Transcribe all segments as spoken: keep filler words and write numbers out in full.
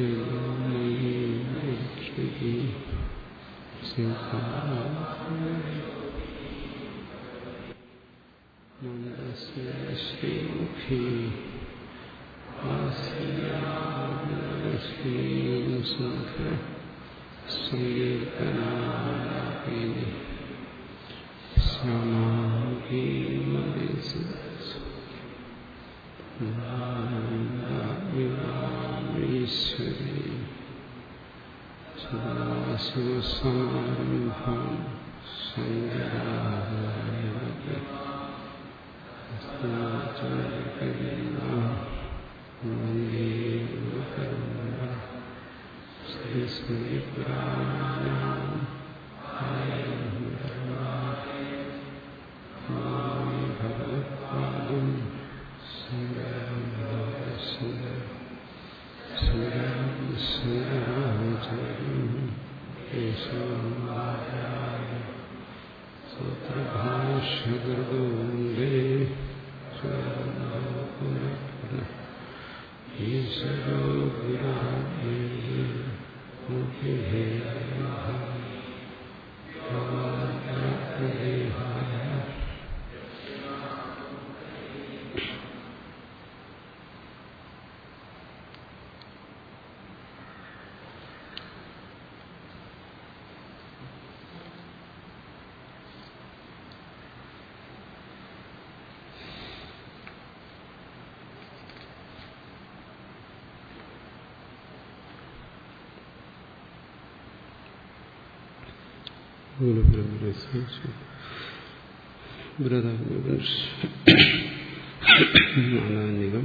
നാനാനികം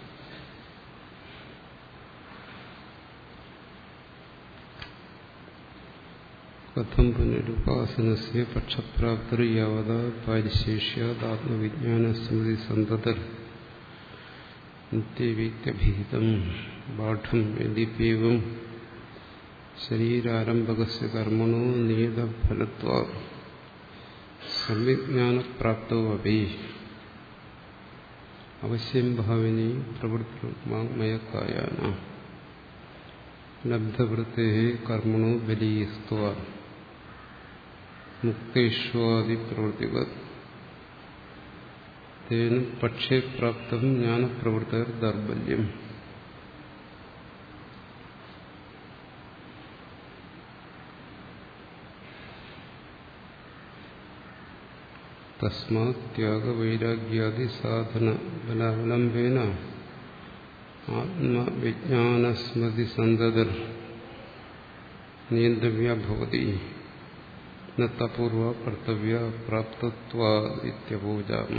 കഥം പുനരുപാസനസ്യ പക്ഷപ്രാപ്തിർ യാവതാ പാരിശേഷ്യാത് ആത്മവിജ്ഞാന സ്മൃതി സന്തതർ നിത്യവീത്യഭിഹിതം ബാഠം യദിപ്യേവം ശരീരാരംഭകസ്യ കർമ്മണോ നിയതഫലത്വാത് സമ്യജ്ഞാനപ്രാപ്തോ അപി അവശ്യം ഭാവിനി പ്രവൃത്തിമയക്കായാന ലബ്ധവൃത്തേ കർമ്മണോ ബലീസ്ത്വാ മുക്തേഷ്വാദിപ്രവൃത്തിവത് തേന പക്ഷേ പ്രാപ്തം ജ്ഞാനപ്രവൃത്തിർ ദൗർബല്യം. തസ്മാത് ത്യാഗവൈരാഗ്യാദി സാധന ബലാവലംബേന ആത്മവിജ്ഞാനസ്മൃതി സന്തതിർ നിയന്ത്രവ്യ ഭവതി ന തപൂർവ കർത്തവ്യ പ്രാപ്തത്വാദിത്യപൂജാമ.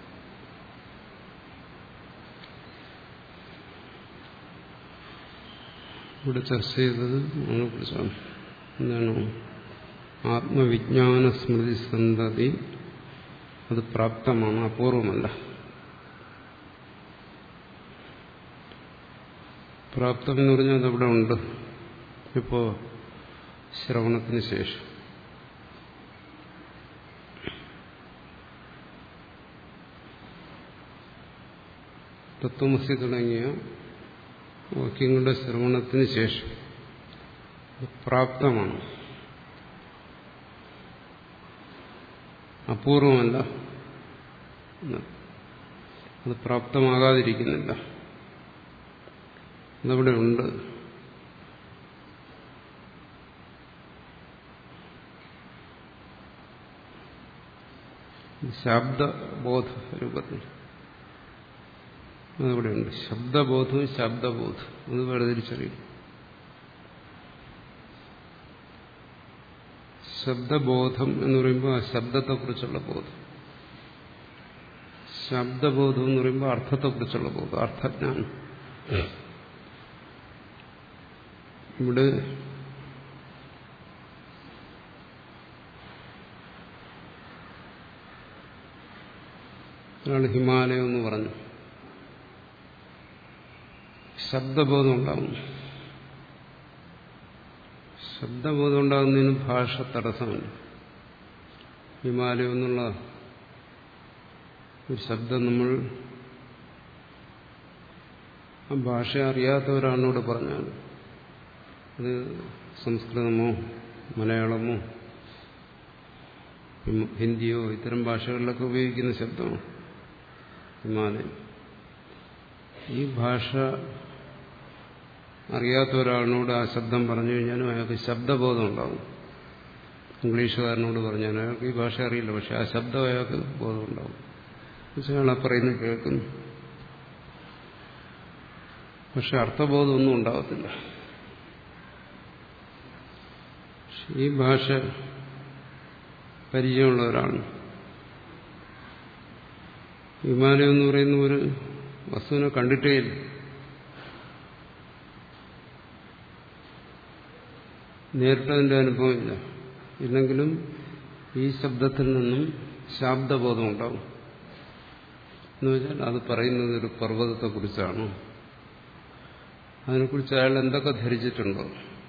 ഇവിടെ ചർച്ച ചെയ്തത് അതിനെക്കുറിച്ചാണ്. എന്താണ് ആത്മവിജ്ഞാനസ്മൃതി സന്തതി? അത് പ്രാപ്തമാണ്, അപൂർവമല്ല. പ്രാപ്തം എന്ന് പറഞ്ഞാൽ അതവിടെ ഉണ്ട്. ഇപ്പോ ശ്രവണത്തിന് ശേഷം തത്വമസി തുടങ്ങിയ വാക്യങ്ങളുടെ ശ്രവണത്തിന് ശേഷം പ്രാപ്തമാണ്, അപൂർവമല്ല. അത് പ്രാപ്തമാകാതിരിക്കുന്നില്ല, അതവിടെ ഉണ്ട്. ശബ്ദബോധ രൂപത്തിൽ അതവിടെയുണ്ട്. ശബ്ദബോധവും ശബ്ദബോധം അത് വേർതിരിച്ചറിയും. ശബ്ദബോധം എന്ന് പറയുമ്പോൾ ആ ശബ്ദത്തെക്കുറിച്ചുള്ള ബോധം, ശബ്ദബോധം എന്ന് പറയുമ്പോൾ അർത്ഥത്തെക്കുറിച്ചുള്ള ബോധം, അർത്ഥജ്ഞാനം. ഇവിടെ ഒരാൾ ഹിമാലയം എന്ന് പറഞ്ഞു, ശബ്ദബോധം ഉണ്ടാകുന്നു. ശബ്ദബോധം ഉണ്ടാകുന്നതിന് ഭാഷ തടസ്സമല്ല. ഹിമാലയം എന്നുള്ള ഒരു ശബ്ദം നമ്മൾ ആ ഭാഷ അറിയാത്തവരാണിവിടെ പറഞ്ഞാൽ അത് സംസ്കൃതമോ മലയാളമോ ഹിന്ദിയോ ഇത്തരം ഭാഷകളിലൊക്കെ ഉപയോഗിക്കുന്ന ശബ്ദമാണ് ഹിമാലയം. ഈ ഭാഷ അറിയാത്ത ഒരാളിനോട് ആ ശബ്ദം പറഞ്ഞു കഴിഞ്ഞാലും അയാൾക്ക് ശബ്ദബോധം ഉണ്ടാകും. ഇംഗ്ലീഷുകാരനോട് പറഞ്ഞാൽ അയാൾക്ക് ഈ ഭാഷ അറിയില്ല, പക്ഷെ ആ ശബ്ദം അയാൾക്ക് ബോധം ഉണ്ടാകും. അയാൾ ആ പറയുന്നത് കേൾക്കുന്നു, പക്ഷെ അർത്ഥബോധമൊന്നും ഉണ്ടാകത്തില്ല. ഈ ഭാഷ പരിചയമുള്ള ഒരാളാണ്. ഹിമാലയം എന്ന് പറയുന്ന ഒരു വസ്തുവിനെ കണ്ടിട്ടേ ഇല്ല. നേരിട്ടതിൻ്റെ അനുഭവമില്ല. ഇല്ലെങ്കിലും ഈ ശബ്ദത്തിൽ നിന്നും ശാബ്ദബോധം ഉണ്ടാവും. എന്ന് വെച്ചാൽ അത് പറയുന്നത് ഒരു പർവ്വതത്തെക്കുറിച്ചാണ്. അതിനെക്കുറിച്ച് അയാൾ എന്തൊക്കെ ധരിച്ചിട്ടുണ്ടോ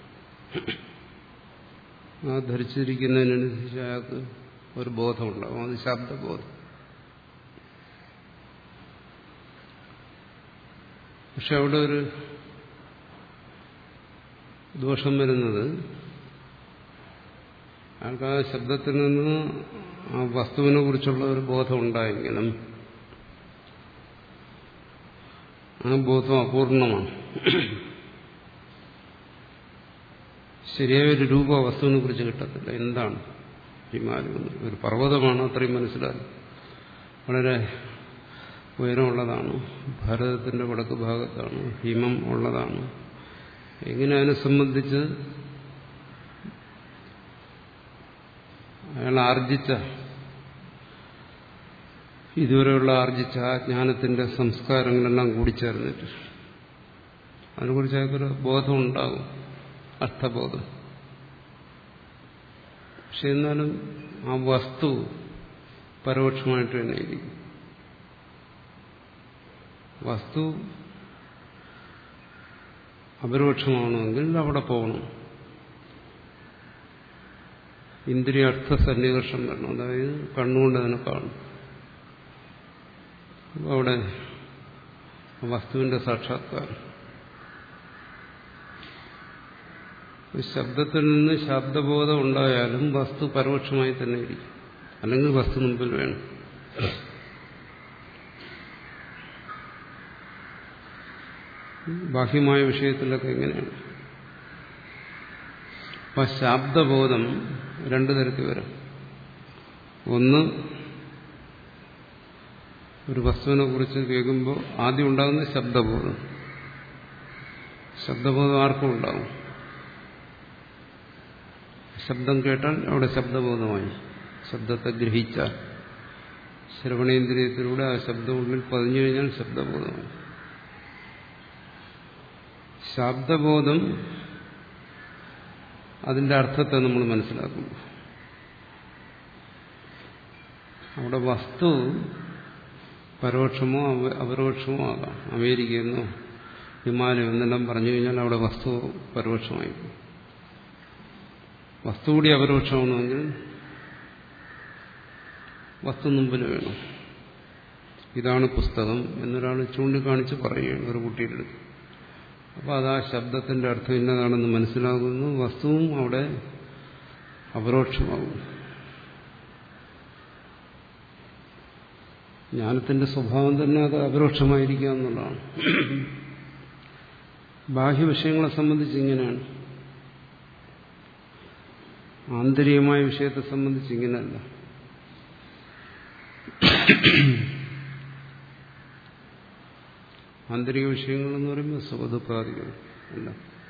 ആ ധരിച്ചിരിക്കുന്നതിനനുസരിച്ച് അയാൾക്ക് ഒരു ബോധമുണ്ടാകും. അത് ശബ്ദബോധം. പക്ഷെ അവിടെ ഒരു ദോഷം വരുന്നത്, അയാൾക്ക് ആ ശബ്ദത്തിൽ നിന്ന് ആ വസ്തുവിനെ കുറിച്ചുള്ള ഒരു ബോധം ഉണ്ടായെങ്കിലും ആ ബോധം അപൂർണമാണ്. ശരിയായൊരു രൂപ വസ്തുവിനെ കുറിച്ച് കിട്ടത്തില്ല. എന്താണ് ഹിമാലയം? ഒരു പർവ്വതമാണ്, അത്രയും മനസ്സിലായി. വളരെ ഉയരമുള്ളതാണ്, ഭാരതത്തിന്റെ വടക്ക് ഭാഗത്താണ്, ഹിമം ഉള്ളതാണ്. എങ്ങനെ അതിനെ സംബന്ധിച്ച് അയാൾ ആർജിച്ച ഇതുവരെയുള്ള ആർജിച്ച ആ ജ്ഞാനത്തിന്റെ സംസ്കാരങ്ങളെല്ലാം കൂടിച്ചേർന്നിട്ട് അതിനെക്കുറിച്ച് അയാൾക്കൊരു ബോധം ഉണ്ടാകും, അർത്ഥബോധം. പക്ഷെ എന്നാലും ആ വസ്തു പരോക്ഷമായിട്ട് തന്നെ ഇരിക്കും. വസ്തു അപരോക്ഷമാണെങ്കിൽ അവിടെ പോകണം. ഇന്ദ്രിയാർത്ഥ സന്നികർഷം വരണം, അതായത് കണ്ണുകൊണ്ട് അതിനെ കാണും. അപ്പോൾ അവിടെ വസ്തുവിന്റെ സാക്ഷാത്കാരം. ശബ്ദത്തിൽ നിന്ന് ശബ്ദബോധം ഉണ്ടായാലും വസ്തു പരോക്ഷമായി തന്നെ ഇരിക്കും, അല്ലെങ്കിൽ വസ്തു മുമ്പിൽ വേണം. ബാഹ്യമായ വിഷയത്തിലൊക്കെ എങ്ങനെയാണ്? അപ്പൊ ശബ്ദബോധം രണ്ടു തരത്തിൽ വരാം. ഒന്ന്, ഒരു വസ്തുവിനെ കുറിച്ച് കേൾക്കുമ്പോൾ ആദ്യം ഉണ്ടാകുന്ന ശബ്ദബോധം. ശബ്ദബോധം ആർക്കും ഉണ്ടാകും. ശബ്ദം കേട്ടാൽ അവിടെ ശബ്ദബോധമായി. ശബ്ദത്തെ ഗ്രഹിച്ചാൽ ശ്രവണേന്ദ്രിയത്തിലൂടെ ആ ശബ്ദം ഉള്ളിൽ പതിഞ്ഞു കഴിഞ്ഞാൽ ശബ്ദബോധമായി. ശബ്ദബോധം അതിന്റെ അർത്ഥത്തെ നമ്മൾ മനസ്സിലാക്കുന്നു. അവിടെ വസ്തു പരോക്ഷമോ അപരോക്ഷമോ ആകാം. അമേരിക്കയെന്നോ ഹിമാലയം എന്നെല്ലാം പറഞ്ഞു കഴിഞ്ഞാൽ അവിടെ വസ്തു പരോക്ഷമായി. വസ്തു കൂടി അപരോക്ഷമാണെങ്കിൽ വസ്തു മുമ്പിൽ വേണം. ഇതാണ് പുസ്തകം എന്നൊരാൾ ചൂണ്ടിക്കാണിച്ച് പറയുകയാണ് ഒരു കുട്ടിയുടെ അടുത്ത്. അപ്പോൾ അത് ആ ശബ്ദത്തിന്റെ അർത്ഥം ഇന്നതാണെന്ന് മനസ്സിലാകുന്നു. വസ്തുവും അവിടെ അപരോക്ഷമാകും. ജ്ഞാനത്തിന്റെ സ്വഭാവം തന്നെ അത് അപരോക്ഷമായിരിക്കുക എന്നുള്ളതാണ്. ബാഹ്യവിഷയങ്ങളെ സംബന്ധിച്ച് ഇങ്ങനെയാണ്. ആന്തരികമായ വിഷയത്തെ സംബന്ധിച്ച് ഇങ്ങനെയല്ല. ആന്തരിക വിഷയങ്ങളെന്ന് പറയുമ്പോൾ സുഖദുഃഖാദികൾ അല്ല.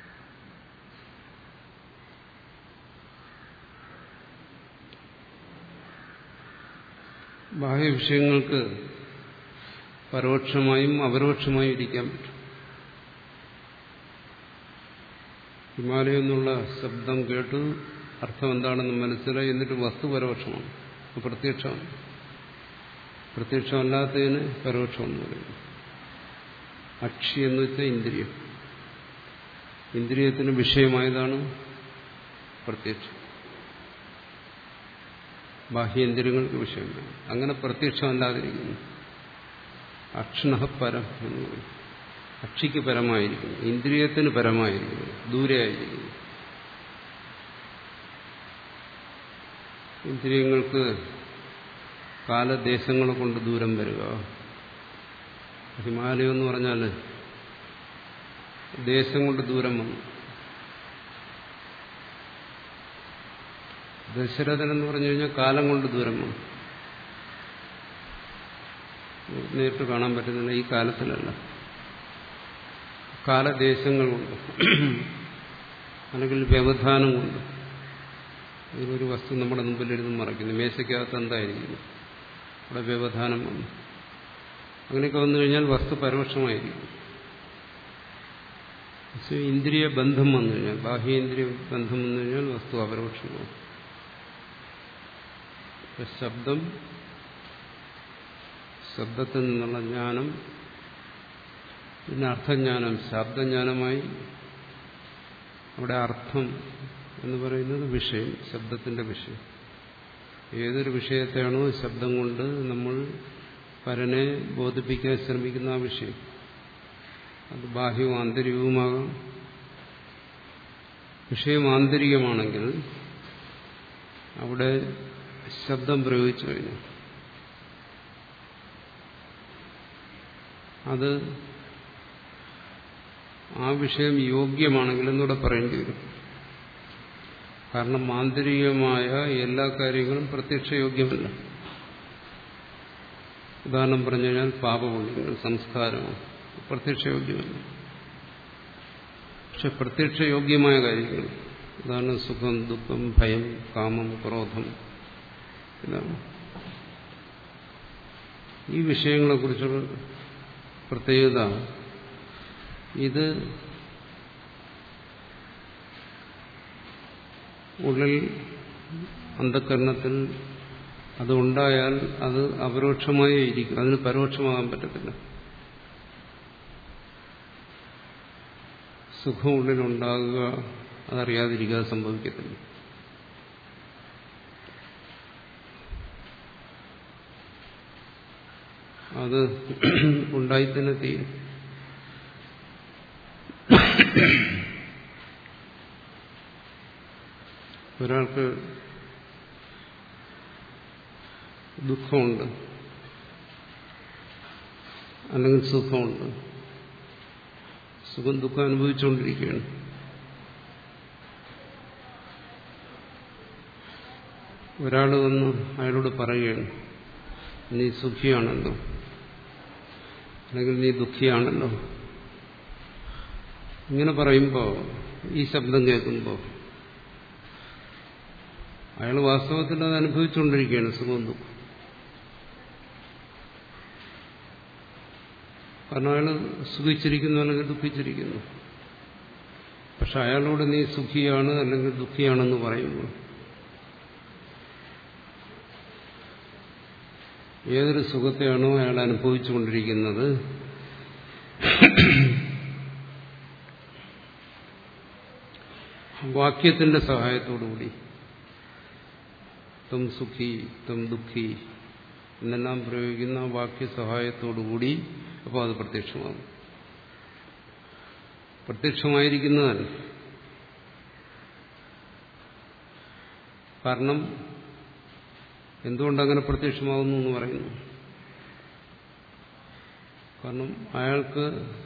ബാഹ്യവിഷയങ്ങൾക്ക് പരോക്ഷമായും അപരോക്ഷമായും ഇരിക്കാൻ പറ്റും. ഹിമാലയം എന്നുള്ള ശബ്ദം കേട്ട് അർത്ഥം എന്താണെന്ന് മനസ്സിലായി, എന്നിട്ട് വസ്തു പരോക്ഷമാണ്, പ്രത്യക്ഷമാണ്. പ്രത്യക്ഷമല്ലാത്തതിന് പരോക്ഷമെന്ന് പറയുന്നു. അക്ഷി എന്ന് വെച്ചാൽ ഇന്ദ്രിയം. ഇന്ദ്രിയത്തിന് വിഷയമായതാണ് പ്രത്യക്ഷം. ബാഹ്യേന്ദ്രിയങ്ങൾക്ക് വിഷയമാണ്. അങ്ങനെ പ്രത്യക്ഷമല്ലാതിരിക്കുന്നു. അക്ഷണഃ പരം എന്ന് പറയും. അക്ഷിക്ക് പരമായിരിക്കുന്നു, ഇന്ദ്രിയത്തിന് പരമായിരിക്കുന്നു, ദൂരെയായിരിക്കുന്നു. ഇന്ദ്രിയങ്ങൾക്ക് കാലദേശങ്ങളെ കൊണ്ട് ദൂരം വരിക. ഹിമാലയം എന്ന് പറഞ്ഞാൽ ദേശം കൊണ്ട് ദൂരം വന്നു. ദശരഥൻ എന്ന് പറഞ്ഞു കഴിഞ്ഞാൽ കാലം കൊണ്ട് ദൂരം വന്നു. നേരിട്ട് കാണാൻ പറ്റുന്നില്ല, ഈ കാലത്തിലല്ല, കാലദേശങ്ങൾ കൊണ്ട് അല്ലെങ്കിൽ വ്യവധാനം കൊണ്ട്. ഇതിലൊരു വസ്തു നമ്മുടെ മുമ്പിലിരുന്ന് മറയ്ക്കുന്നു, മേശയ്ക്കകത്ത് എന്തായിരിക്കുന്നു, അവിടെ വ്യവധാനം വന്നു. അങ്ങനെയൊക്കെ വന്നു കഴിഞ്ഞാൽ വസ്തു പരോക്ഷമായിരിക്കും. പക്ഷേ ഇന്ദ്രിയ ബന്ധം വന്നു കഴിഞ്ഞാൽ, ബാഹ്യേന്ദ്രിയ ബന്ധം വന്നു കഴിഞ്ഞാൽ വസ്തു അപരോക്ഷമാകും. ശബ്ദം, ശബ്ദത്തിൽ നിന്നുള്ള ജ്ഞാനം, പിന്നെ അർത്ഥജ്ഞാനം, ശബ്ദജ്ഞാനമായി. അവിടെ അർത്ഥം എന്ന് പറയുന്നത് വിഷയം, ശബ്ദത്തിന്റെ വിഷയം. ഏതൊരു വിഷയത്തെയാണോ ശബ്ദം കൊണ്ട് നമ്മൾ പരനെ ബോധിപ്പിക്കാൻ ശ്രമിക്കുന്ന ആ വിഷയം, അത് ബാഹ്യവും ആന്തരികവുമാകാം. വിഷയം ആന്തരികമാണെങ്കിൽ അവിടെ ശബ്ദം പ്രയോഗിച്ചു കഴിഞ്ഞു, അത് ആ വിഷയം യോഗ്യമാണെങ്കിൽ എന്നൂടെ പറയേണ്ടി വരും. കാരണം ആന്തരികമായ എല്ലാ കാര്യങ്ങളും പ്രത്യക്ഷയോഗ്യമല്ല. ഉദാഹരണം പറഞ്ഞു കഴിഞ്ഞാൽ പാപപുണ്യങ്ങൾ, സംസ്കാരമാണ്, പ്രത്യക്ഷയോഗ്യമല്ല. പക്ഷെ പ്രത്യക്ഷയോഗ്യമായ കാര്യങ്ങൾ, ഉദാഹരണം സുഖം, ദുഃഖം, ഭയം, കാമം, ക്രോധം, ഇതാണ്. ഈ വിഷയങ്ങളെക്കുറിച്ചുള്ള പ്രത്യേകത, ഇത് ഉള്ളിൽ അന്ധകരണത്തിൽ അതുണ്ടായാൽ അത് അപരോക്ഷമായി ഇരിക്കും, അതിന് പരോക്ഷമാകാൻ പറ്റത്തില്ല. സുഖം ഉള്ളിലുണ്ടാകുക, അതറിയാതിരിക്കാതെ സംഭവിക്കത്തില്ല. അത് ഉണ്ടായിത്തന്നെ തീരും. ഒരാൾക്ക് ദുഃഖമുണ്ട് അല്ലെങ്കിൽ സുഖമുണ്ട്, സുഖം ദുഃഖം അനുഭവിച്ചുകൊണ്ടിരിക്കുകയാണ്. ഒരാൾ വന്ന് അയാളോട് പറയുകയാണ്, നീ സുഖിയാണല്ലോ അല്ലെങ്കിൽ നീ ദുഃഖിയാണല്ലോ. ഇങ്ങനെ പറയുമ്പോൾ, ഈ ശബ്ദം കേൾക്കുമ്പോൾ അയാൾ വാസ്തവത്തിൽ അത് അനുഭവിച്ചുകൊണ്ടിരിക്കുകയാണ്, സുഖവും ദുഃഖം. കാരണം അയാൾ സുഖിച്ചിരിക്കുന്നു അല്ലെങ്കിൽ ദുഃഖിച്ചിരിക്കുന്നു. പക്ഷെ അയാളോട് നീ സുഖിയാണ് അല്ലെങ്കിൽ ദുഃഖിയാണെന്ന് പറയുമ്പോൾ ഏതൊരു സുഖത്തെയാണോ അയാൾ അനുഭവിച്ചുകൊണ്ടിരിക്കുന്നത്, വാക്യത്തിന്റെ സഹായത്തോടുകൂടി തം സുഖി തം ദുഃഖി എന്നെല്ലാം പ്രയോഗിക്കുന്ന വാക്യ സഹായത്തോടുകൂടി അപ്പോൾ അത് പ്രത്യക്ഷമാകും. പ്രത്യക്ഷമായിരിക്കുന്നതല്ല. കാരണം എന്തുകൊണ്ടങ്ങനെ പ്രത്യക്ഷമാകുന്നു എന്ന് പറയുന്നു. കാരണം അയാൾക്ക്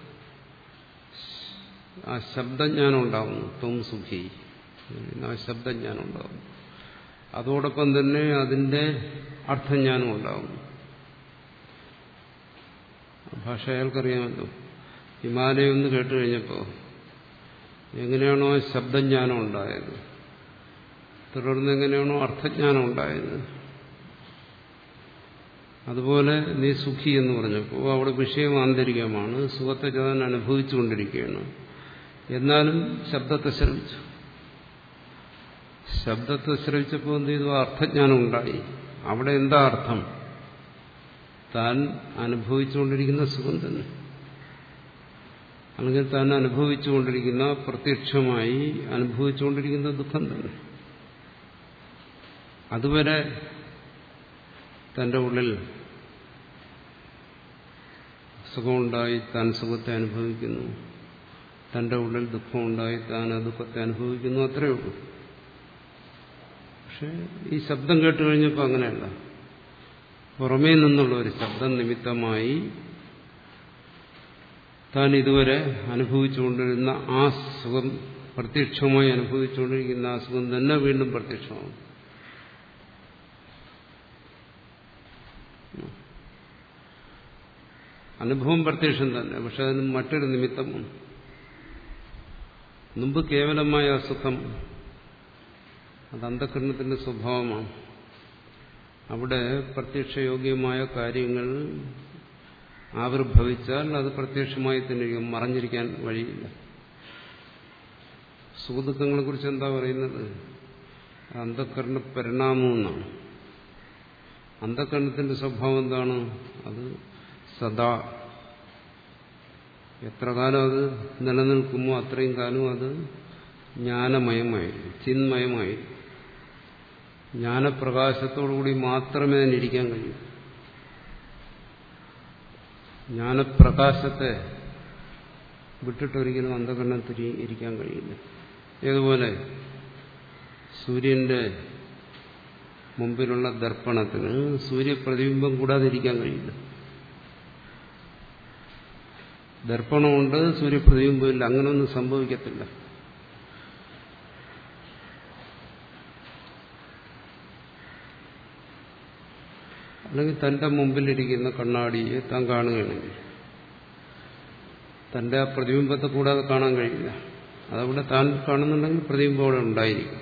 ആ ശബ്ദജ്ഞാനം ഉണ്ടാകുന്നു, ത്വം സുഖി, ആ ശബ്ദജ്ഞാനം ഉണ്ടാകുന്നു. അതോടൊപ്പം തന്നെ അതിന്റെ അർത്ഥജ്ഞാനം ഉണ്ടാകുന്നു. ഭാഷ അയാൾക്കറിയാമല്ലോ. ഹിമാലയം എന്ന് കേട്ട് കഴിഞ്ഞപ്പോൾ എങ്ങനെയാണോ ശബ്ദജ്ഞാനം ഉണ്ടായത്, തുടർന്ന് എങ്ങനെയാണോ അർത്ഥജ്ഞാനം ഉണ്ടായത്, അതുപോലെ നീ സുഖി എന്ന് പറഞ്ഞപ്പോൾ അവിടെ വിഷയം ആന്തരികമാണ്, സുഖത്തെ ഞാൻ അനുഭവിച്ചുകൊണ്ടിരിക്കുകയാണ്. എന്നാലും ശബ്ദത്തെ ശ്രവിച്ചു. ശബ്ദത്തെ ശ്രവിച്ചപ്പോൾ എന്ത് ചെയ്തു? അർത്ഥജ്ഞാനം ഉണ്ടായി. അവിടെ എന്താ അർത്ഥം? താൻ അനുഭവിച്ചുകൊണ്ടിരിക്കുന്ന സുഖം തന്നെ, അല്ലെങ്കിൽ താൻ അനുഭവിച്ചുകൊണ്ടിരിക്കുന്ന, പ്രത്യക്ഷമായി അനുഭവിച്ചുകൊണ്ടിരിക്കുന്ന ദുഃഖം തന്നെ. അതുവരെ തന്റെ ഉള്ളിൽ സുഖമുണ്ടായി താൻ സുഖത്തെ അനുഭവിക്കുന്നു, തന്റെ ഉള്ളിൽ ദുഃഖമുണ്ടായി താൻ ആ ദുഃഖത്തെ അനുഭവിക്കുന്നു, അത്രയേ ഉള്ളൂ. പക്ഷെ ഈ ശബ്ദം കേട്ട് കഴിഞ്ഞപ്പോൾ അങ്ങനെയല്ല. പുറമേ നിന്നുള്ള ഒരു ശബ്ദം നിമിത്തമായി താൻ ഇതുവരെ അനുഭവിച്ചുകൊണ്ടിരുന്ന ആ സുഖം, പ്രത്യക്ഷമായി അനുഭവിച്ചുകൊണ്ടിരിക്കുന്ന ആ സുഖം തന്നെ വീണ്ടും പ്രത്യക്ഷമാകും. അനുഭവം പ്രത്യക്ഷം തന്നെ, പക്ഷെ അതിന് മറ്റൊരു നിമിത്തമാണ്. മുമ്പ് കേവലമായ അസുഖം അത് അന്ധകരണത്തിന്റെ സ്വഭാവമാണ്. അവിടെ പ്രത്യക്ഷയോഗ്യമായ കാര്യങ്ങൾ ആവിർഭവിച്ചാൽ അത് പ്രത്യക്ഷമായി തന്നെ മറഞ്ഞിരിക്കാൻ വഴിയില്ല. സുഖദുഃഖങ്ങളെ കുറിച്ച് എന്താ പറയുന്നത്? അന്ധകരണ പരിണാമം എന്നാണ്. അന്ധകരണത്തിന്റെ സ്വഭാവം എന്താണ്? അത് സദാ എത്ര കാലം അത് നിലനിൽക്കുമോ അത്രയും കാലം അത് ജ്ഞാനമയമായി, ചിന്മയമായി, ജ്ഞാനപ്രകാശത്തോടുകൂടി മാത്രമേ അതിനിരിക്കാൻ കഴിയൂ. ജ്ഞാനപ്രകാശത്തെ വിട്ടിട്ടൊരിക്കലും അന്ധകരണത്തിൽ ഇരിക്കാൻ കഴിയില്ല. ഏതുപോലെ സൂര്യന്റെ മുമ്പിലുള്ള ദർപ്പണത്തിന് സൂര്യപ്രതിബിംബം കൂടാതെ ഇരിക്കാൻ കഴിയില്ല. ദർപ്പണമുണ്ട്, സൂര്യപ്രതിബിംബമില്ല, അങ്ങനെയൊന്നും സംഭവിക്കത്തില്ല. അല്ലെങ്കിൽ തന്റെ മുമ്പിലിരിക്കുന്ന കണ്ണാടിയെ താൻ കാണുകയാണെങ്കിൽ തന്റെ ആ പ്രതിബിംബത്തെ കൂടാതെ കാണാൻ കഴിയില്ല. അതവിടെ താൻ കാണുന്നുണ്ടെങ്കിൽ പ്രതിബിംബം അവിടെ ഉണ്ടായിരിക്കും.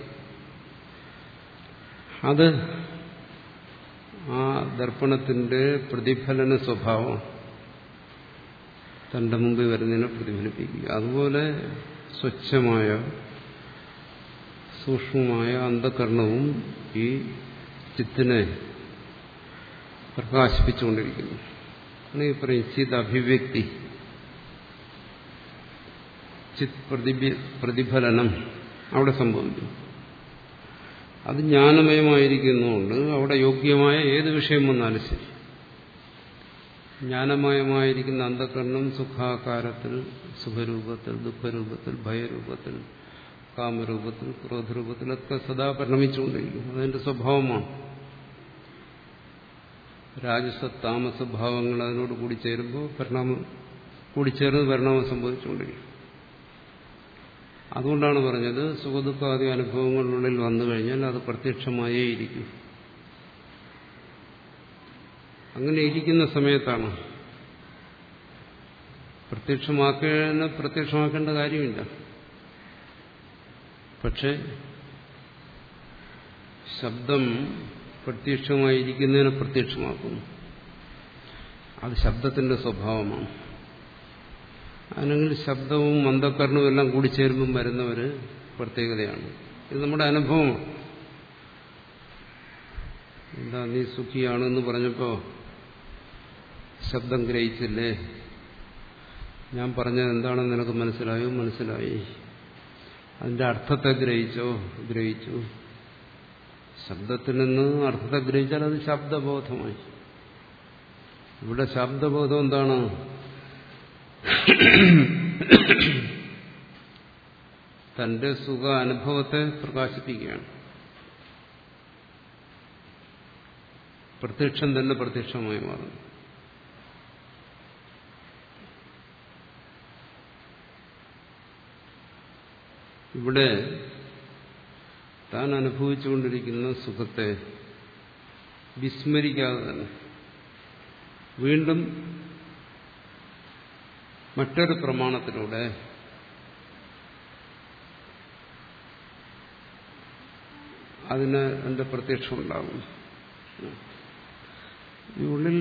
അത് ആ ദർപ്പണത്തിന്റെ പ്രതിഫലന സ്വഭാവം തന്റെ മുമ്പിൽ വരുന്നതിനെ പ്രതിഫലിപ്പിക്കുക. അതുപോലെ സ്വച്ഛമായ സൂക്ഷ്മമായ അന്ധകരണവും ഈ ചിത്തിനെ പ്രകാശിപ്പിച്ചുകൊണ്ടിരിക്കുന്നു. ഈ പറയും ചിത് അഭിവ്യക്തി, ചിത് പ്രതിഫലനം അവിടെ സംഭവിക്കും. അത് ജ്ഞാനമയമായിരിക്കുന്നതുകൊണ്ട് അവിടെ യോഗ്യമായ ഏത് വിഷയം വന്നാലും ശരി, ജ്ഞാനമയമായിരിക്കുന്ന അന്ധകരണം സുഖാകാരത്തിൽ, സുഖരൂപത്തിൽ, ദുഃഖരൂപത്തിൽ, ഭയരൂപത്തിൽ, കാമരൂപത്തിൽ, ക്രോധരൂപത്തിലൊക്കെ സദാ പരിണമിച്ചുകൊണ്ടിരിക്കും. അതിന്റെ സ്വഭാവമാണ്. രാജസ താമസ ഭാവങ്ങൾ അതിനോട് കൂടിച്ചേരുമ്പോൾ പരിണാമം കൂടിച്ചേർന്ന് പരിണാമം സംഭവിച്ചുകൊണ്ടിരിക്കും. അതുകൊണ്ടാണ് പറഞ്ഞത് സുഖദുഃഖാദി അനുഭവങ്ങളിനുള്ളിൽ വന്നു കഴിഞ്ഞാൽ അത് പ്രത്യക്ഷമായേ ഇരിക്കും. അങ്ങനെ ഇരിക്കുന്ന സമയത്താണ് പ്രത്യക്ഷമാക്കേണ്ട പ്രത്യക്ഷമാക്കേണ്ട കാര്യമില്ല. പക്ഷെ ശബ്ദം പ്രത്യക്ഷമായിരിക്കുന്നതിനെ പ്രത്യക്ഷമാക്കുന്നു. അത് ശബ്ദത്തിന്റെ സ്വഭാവമാണ്. അല്ലെങ്കിൽ ശബ്ദവും അന്ധകരണവും എല്ലാം കൂടി ചേരുമ്പം വരുന്ന ഒരു പ്രത്യേകതയാണ്. ഇത് നമ്മുടെ അനുഭവമാണ്. എന്താ നീ സുഖിയാണെന്ന് പറഞ്ഞപ്പോ ശബ്ദം ഗ്രഹിച്ചില്ലേ? ഞാൻ പറഞ്ഞത് എന്താണെന്ന് നിനക്ക് മനസ്സിലായോ? മനസ്സിലായി. അതിന്റെ അർത്ഥത്തെ ഗ്രഹിച്ചോ? ഗ്രഹിച്ചു. ശബ്ദത്തിൽ നിന്ന് അർത്ഥത്തെ ഗ്രഹിച്ചാൽ അത് ശബ്ദബോധമായി. ഇവിടെ ശബ്ദബോധം എന്താണ്? തന്റെ സുഖ അനുഭവത്തെ പ്രകാശിപ്പിക്കുകയാണ്. പ്രത്യക്ഷം തന്നെ പ്രത്യക്ഷമായി മാറുന്നു. ഇവിടെ താൻ അനുഭവിച്ചുകൊണ്ടിരിക്കുന്ന സുഖത്തെ വിസ്മരിക്കാതെ തന്നെ വീണ്ടും മറ്റൊരു പ്രമാണത്തിലൂടെ അതിന് എന്റെ പ്രത്യക്ഷം ഉണ്ടാകും. ഈ ഉള്ളിൽ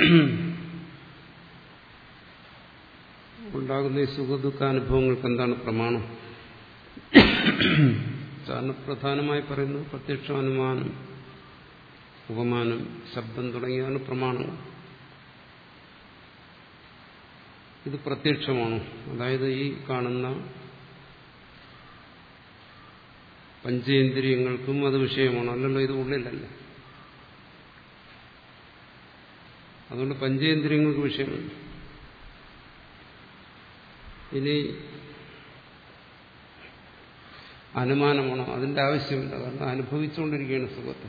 ഉണ്ടാകുന്ന ഈ സുഖദുഃഖാനുഭവങ്ങൾക്ക് എന്താണ് പ്രമാണം? കാരണം പ്രധാനമായി പറയുന്നത് പ്രത്യക്ഷം, അനുമാനം, ഉപമാനം, ശബ്ദം തുടങ്ങിയതാണ് പ്രമാണങ്ങൾ. ഇത് പ്രത്യക്ഷമാണ്. അതായത് ഈ കാണുന്ന പഞ്ചേന്ദ്രിയങ്ങൾക്കും അത് വിഷയമാണ്. അല്ലല്ലോ, ഇത് ഉള്ളിലല്ല. അതുകൊണ്ട് പഞ്ചേന്ദ്രിയങ്ങൾക്ക് വിഷയമില്ല. ഇനി അനുമാനമാണോ? അതിന്റെ ആവശ്യമില്ല. കാരണം അനുഭവിച്ചുകൊണ്ടിരിക്കുകയാണ് സുഖത്തെ.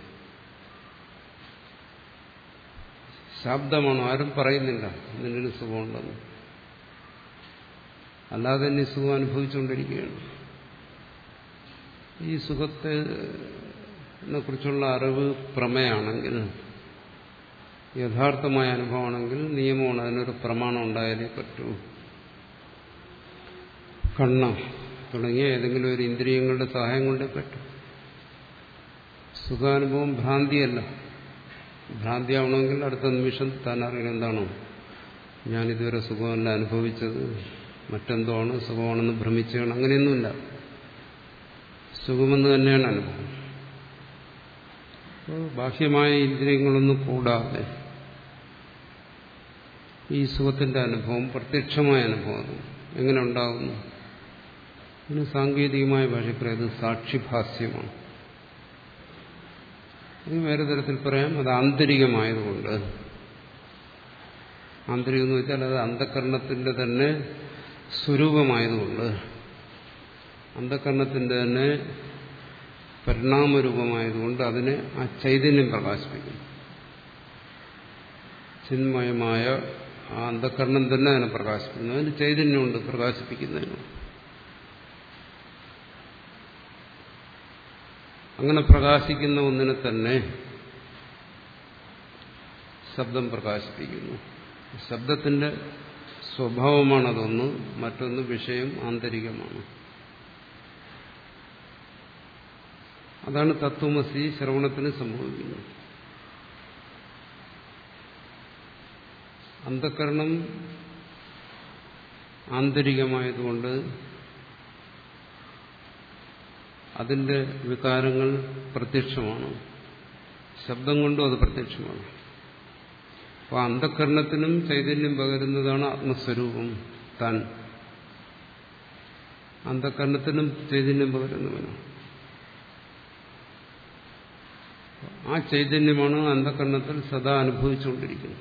ശബ്ദമാണോ? ആരും പറയുന്നില്ല നിന്നൊരു സുഖമുണ്ടെന്ന്. അല്ലാതെ തന്നെ ഈ സുഖം അനുഭവിച്ചുകൊണ്ടിരിക്കുകയാണ്. ഈ സുഖത്തെ കുറിച്ചുള്ള അറിവ് പ്രമേയാണെങ്കിൽ, യഥാർത്ഥമായ അനുഭവമാണെങ്കിൽ നിയമമാണ്, അതിനൊരു പ്രമാണം ഉണ്ടായാലേ പറ്റൂ. കണ്ണ് തുടങ്ങിയ ഏതെങ്കിലും ഒരു ഇന്ദ്രിയങ്ങളുടെ സഹായം കൊണ്ടേ പറ്റും. സുഖാനുഭവം ഭ്രാന്തിയല്ല. ഭ്രാന്തിയാവണമെങ്കിൽ അടുത്ത നിമിഷം താൻ അറിയണം എന്താണോ, ഞാനിതുവരെ സുഖമല്ല അനുഭവിച്ചത്, മറ്റെന്തോ ആണ് സുഖമാണെന്ന് ഭ്രമിച്ചാണ്. അങ്ങനെയൊന്നുമില്ല, സുഖമെന്ന് തന്നെയാണ് അനുഭവം. ബാഹ്യമായ ഇന്ദ്രിയങ്ങളൊന്നും കൂടാതെ ഈ സുഖത്തിന്റെ അനുഭവം പ്രത്യക്ഷമായ അനുഭവം എങ്ങനെ ഉണ്ടാകുന്നു? ഇതിന് സാങ്കേതികമായ ഭാഷയിൽ പറയുന്നത് സാക്ഷിഭാസ്യമാണ്. ഇത് വേറെ തരത്തിൽ പറയാം, അത് ആന്തരികമായതുകൊണ്ട്. ആന്തരികം എന്ന് വെച്ചാൽ അത് അന്ധകരണത്തിന്റെ തന്നെ സ്വരൂപമായതുകൊണ്ട്, അന്ധകരണത്തിന്റെ തന്നെ പരിണാമരൂപമായതുകൊണ്ട് അതിനെ ആ ചൈതന്യം പ്രകാശിപ്പിക്കുന്നു. ചിന്മയമായ ആ അന്ധകരണം തന്നെ അതിനെ പ്രകാശിപ്പിക്കുന്നു. അതിന് ചൈതന്യമുണ്ട് പ്രകാശിപ്പിക്കുന്നതിന്. അങ്ങനെ പ്രകാശിക്കുന്ന ഒന്നിനെ തന്നെ ശബ്ദം പ്രകാശിപ്പിക്കുന്നു. ശബ്ദത്തിന്റെ സ്വഭാവമാണതൊന്ന്, മറ്റൊന്ന് വിഷയം ആന്തരികമാണ്. അതാണ് തത്വമസി ശ്രവണത്തിന് സംഭവിക്കുന്നത്. അന്ധകരണം ആന്തരികമായതുകൊണ്ട് അതിന്റെ വികാരങ്ങൾ പ്രത്യക്ഷമാണ്. ശബ്ദം കൊണ്ടും അത് പ്രത്യക്ഷമാണ്. അപ്പോൾ അന്ധകരണത്തിനും ചൈതന്യം പകരുന്നതാണ് ആത്മസ്വരൂപം താൻ. അന്ധകരണത്തിനും ചൈതന്യം പകരുന്നവനാണ്. ആ ചൈതന്യമാണ് അന്ധകരണത്തിൽ സദാ അനുഭവിച്ചുകൊണ്ടിരിക്കുന്നത്.